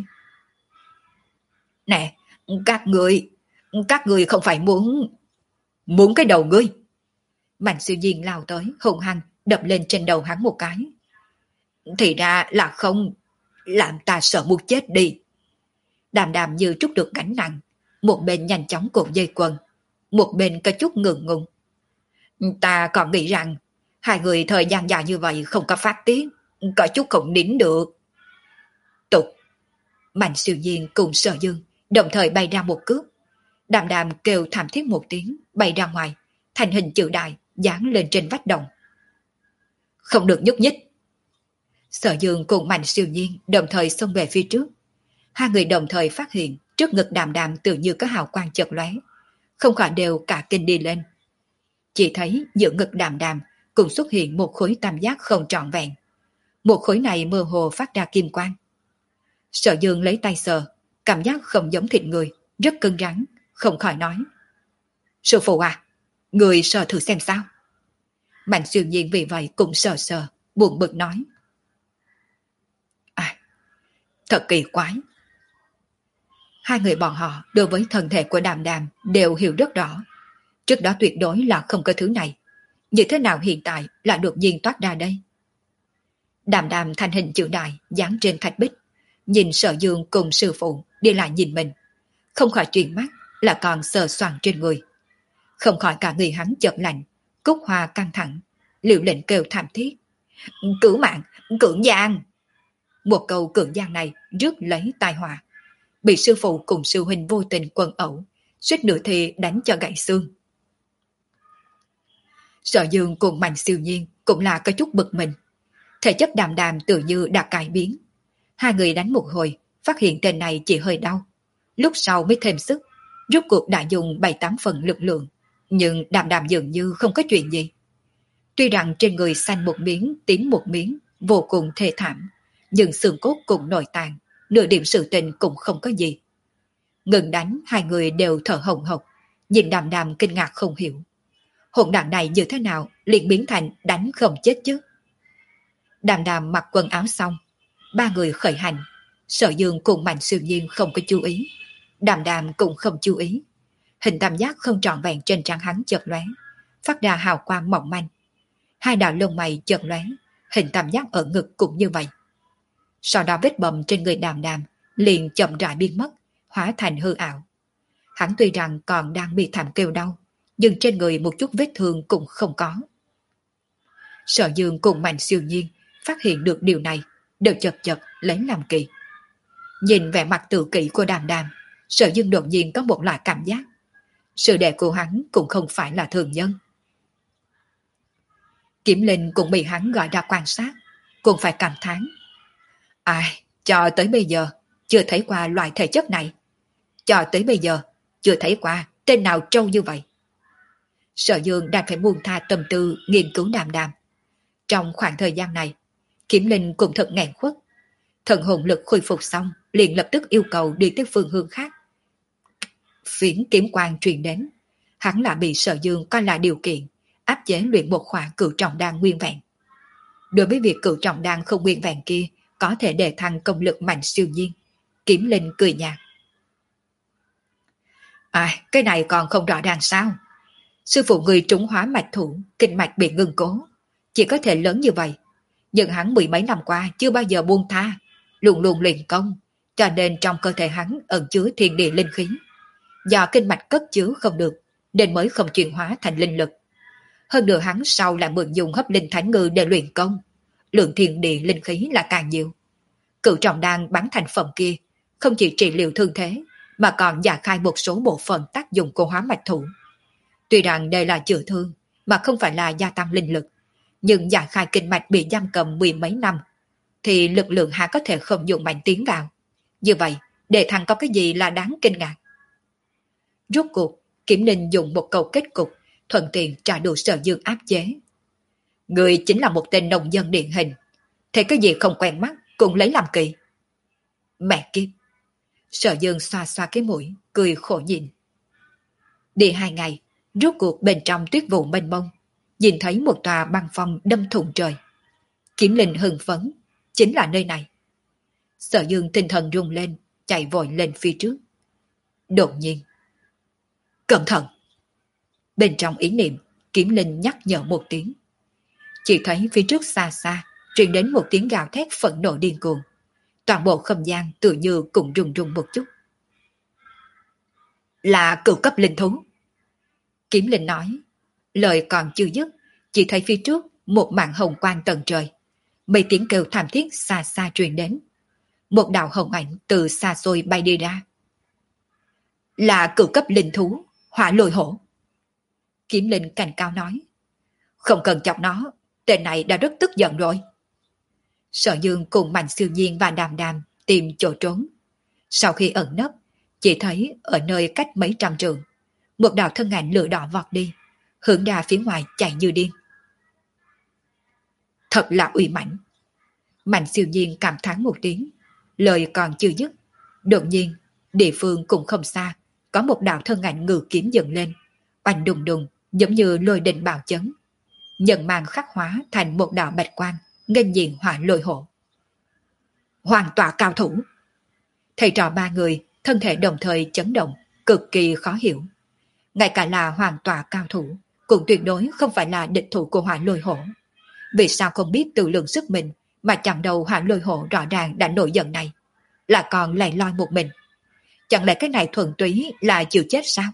Nè, các người, các người không phải muốn... Muốn cái đầu ngươi. Mạnh siêu nhiên lao tới, hung hăng, đập lên trên đầu hắn một cái. Thì ra là không, làm ta sợ muốn chết đi. Đàm đàm như trút được gánh nặng, một bên nhanh chóng cuộn dây quần, một bên có chút ngượng ngùng. Ta còn nghĩ rằng, hai người thời gian dài như vậy không có phát tiếng, có chút không nín được. Tục, Mạnh siêu nhiên cùng Sở Dương đồng thời bay ra một cước. Đàm đàm kêu thảm thiết một tiếng, bay ra ngoài, thành hình chữ đại, dán lên trên vách đồng. Không được nhúc nhích. Sở Dương cùng Mạnh siêu nhiên đồng thời xông về phía trước. Hai người đồng thời phát hiện trước ngực đàm đàm tự như có hào quang chợt lóe, không khỏi đều cả kinh đi lên. Chỉ thấy giữa ngực đàm đàm cũng xuất hiện một khối tam giác không trọn vẹn. Một khối này mơ hồ phát ra kim quang. Sở Dương lấy tay sờ, cảm giác không giống thịt người, rất cứng rắn, không khỏi nói. Sư phụ à, người sờ thử xem sao. Mạnh siêu nhiên vì vậy cũng sờ sờ, buồn bực nói. À, thật kỳ quái. Hai người bọn họ đối với thân thể của đàm đàm đều hiểu rất rõ. Trước đó tuyệt đối là không có thứ này. Như thế nào hiện tại lại được nhiên toát ra đây? Đàm đàm thành hình chữ đại dán trên thạch bích, nhìn Sở Dương cùng sư phụ đi lại nhìn mình, không khỏi chuyển mắt là còn sờ soạng trên người. Không khỏi cả người hắn chợt lạnh, cúc hoa căng thẳng, liều lệnh kêu thảm thiết. Cửu mạng, cưỡng gian. Một câu cưỡng gian này rước lấy tai họa, bị sư phụ cùng sư huynh vô tình quần ẩu, suýt nữa thì đánh cho gãy xương. Sở Dương cùng Mạnh siêu nhiên cũng là có chút bực mình. Thể chất đàm đàm tự như đã cải biến. Hai người đánh một hồi, phát hiện tên này chỉ hơi đau. Lúc sau mới thêm sức, rút cuộc đã dùng bảy tám phần lực lượng. Nhưng đàm đàm dường như không có chuyện gì. Tuy rằng trên người xanh một miếng, tím một miếng, vô cùng thê thảm, nhưng xương cốt cũng nội tàn, nửa điểm sự tình cũng không có gì. Ngừng đánh, hai người đều thở hồng hộc, nhìn đàm đàm kinh ngạc không hiểu. Hỗn đản này như thế nào liền biến thành đánh không chết chứ? Đàm đàm mặc quần áo xong, ba người khởi hành. Sở Dương cùng Mạnh siêu nhiên không có chú ý, đàm đàm cũng không chú ý. Hình tam giác không trọn vẹn trên trán hắn chợt lóe, phát ra hào quang mỏng manh. Hai đạo lông mày chợt lóe, hình tam giác ở ngực cũng như vậy. Sau đó vết bầm trên người đàm đàm liền chậm rãi biến mất, hóa thành hư ảo. Hắn tuy rằng còn đang bị thảm kêu đau, nhưng trên người một chút vết thương cũng không có. Sở Dương cùng Mạnh siêu nhiên phát hiện được điều này, đều chật chật lấy làm kỳ. Nhìn vẻ mặt tự kỷ của đàm đàm, Sở Dương đột nhiên có một loại cảm giác. Sự đẹp của hắn cũng không phải là thường nhân. Kiểm Linh cũng bị hắn gọi ra quan sát, cũng phải cảm thán. Ai, cho tới bây giờ, chưa thấy qua loại thể chất này. Cho tới bây giờ, chưa thấy qua tên nào trâu như vậy. Sở Dương đang phải buông tha tâm tư nghiên cứu đàm đàm. Trong khoảng thời gian này, Kiểm Linh cũng thật nghẹn khuất. Thần hồn lực khôi phục xong, liền lập tức yêu cầu đi tới phương hướng khác. Phiến kiếm quang truyền đến, hắn lại bị Sở Dương coi là điều kiện, áp chế luyện một khỏa cửu trọng đan nguyên vẹn. Đối với việc cửu trọng đan không nguyên vẹn kia có thể đề thăng công lực Mạnh siêu nhiên, Kiểm Linh cười nhạt. À, cái này còn không rõ ràng sao? Sư phụ người trúng hóa mạch thủ, kinh mạch bị ngưng cố, chỉ có thể lớn như vậy. Nhưng hắn mười mấy năm qua chưa bao giờ buông tha, luôn luôn luyện công, cho nên trong cơ thể hắn ẩn chứa thiên địa linh khí. Do kinh mạch cất chứa không được, nên mới không chuyển hóa thành linh lực. Hơn nữa hắn sau lại mượn dùng hấp linh thánh ngư để luyện công, lượng thiên địa linh khí là càng nhiều. Cửu trọng đan bán thành phẩm kia, không chỉ trị liệu thương thế, mà còn giải khai một số bộ phận tác dụng của hóa mạch thủ. Tuy rằng đây là chữa thương, mà không phải là gia tăng linh lực, nhưng giải khai kinh mạch bị giam cầm mười mấy năm, thì lực lượng hạ có thể không dùng mạnh tiến vào. Như vậy, để thằng có cái gì là đáng kinh ngạc? Rốt cuộc, Kiểm Ninh dùng một câu kết cục, thuận tiện trả đủ Sở Dương áp chế. Người chính là một tên nông dân điển hình, thấy cái gì không quen mắt cũng lấy làm kỳ. Mẹ kiếp! Sở Dương xoa xoa cái mũi, cười khổ nhìn. Đi hai ngày, rốt cuộc bên trong tuyết vụ mênh mông, nhìn thấy một tòa băng phong đâm thủng trời. Kiếm linh hưng phấn, chính là nơi này. Sở Dương tinh thần rung lên, chạy vội lên phía trước. Đột nhiên, cẩn thận! Bên trong ý niệm, kiếm linh nhắc nhở một tiếng. Chỉ thấy phía trước xa xa, truyền đến một tiếng gào thét phẫn nộ điên cuồng. Toàn bộ không gian tự như cũng rung rung một chút. Là cửu cấp linh thú. Kiếm linh nói, lời còn chưa dứt, chỉ thấy phía trước một mảng hồng quang tận trời. Mấy tiếng kêu thảm thiết xa xa truyền đến. Một đạo hồng ảnh từ xa xôi bay đi ra. Là cửu cấp linh thú, hỏa lôi hổ. Kiếm linh cảnh cao nói, không cần chọc nó, tên này đã rất tức giận rồi. Sở Dương cùng Mạnh Siêu Nhiên và Đàm Đàm tìm chỗ trốn. Sau khi ẩn nấp, chỉ thấy ở nơi cách mấy trăm trường, một đạo thân ảnh lửa đỏ vọt đi, hướng ra phía ngoài chạy như điên. Thật là uy mãnh. Mạnh Siêu Nhiên cảm thán một tiếng, lời còn chưa dứt, đột nhiên địa phương cũng không xa, có một đạo thân ảnh ngự kiếm dựng lên, oanh đùng đùng giống như lôi đình bạo chấn, nhận màn khắc hóa thành một đạo bạch quang nghênh diện hỏa lôi hổ. Hoàn tỏa cao thủ. Thầy trò ba người thân thể đồng thời chấn động, cực kỳ khó hiểu. Ngay cả là hoàn tỏa cao thủ cũng tuyệt đối không phải là địch thủ của hỏa lôi hổ. Vì sao không biết tự lượng sức mình mà chặn đầu hỏa lôi hổ rõ ràng đã nổi giận này, là còn lầy loi một mình? Chẳng lẽ cái này thuần túy là chịu chết sao?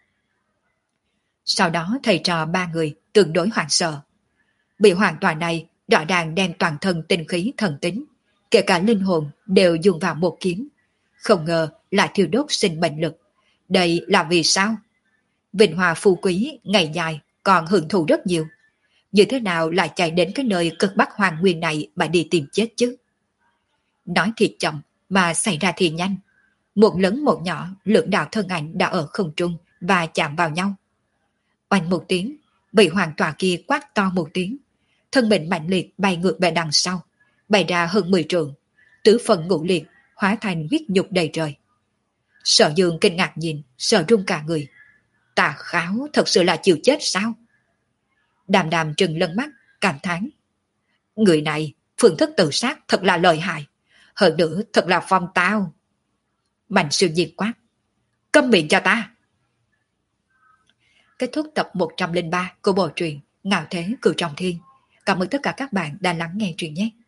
Sau đó thầy trò ba người tương đối hoảng sợ. Bị hoàn toàn này rõ ràng đem toàn thân tinh khí thần tính, kể cả linh hồn đều dùng vào một kiếm. Không ngờ lại thiêu đốt sinh mệnh lực. Đây là vì sao? Vinh hoa phú quý ngày dài còn hưởng thụ rất nhiều. Như thế nào lại chạy đến cái nơi cực bắc hoàng nguyên này mà đi tìm chết chứ? Nói thì chậm mà xảy ra thì nhanh. Một lớn một nhỏ, lưỡng đạo thân ảnh đã ở không trung và chạm vào nhau. Oanh một tiếng, bị hoàng tòa kia quát to một tiếng. Thân mình mạnh liệt bay ngược về đằng sau, bay ra hơn mười trượng, tứ phần ngũ liệt, hóa thành huyết nhục đầy trời. Sở Dương kinh ngạc nhìn, sợ run cả người. Tà Kháo thật sự là chịu chết sao? Đàm Đàm trừng lân mắt, cảm thán. Người này, phương thức tự sát thật là lợi hại. Hơn nữa thật là phong tao. Mạnh Siêu Nhiên quát. Câm miệng cho ta. Kết thúc tập một trăm lẻ ba của bộ truyện Ngạo Thế Cửu Trọng Thiên. Cảm ơn tất cả các bạn đã lắng nghe truyện nhé.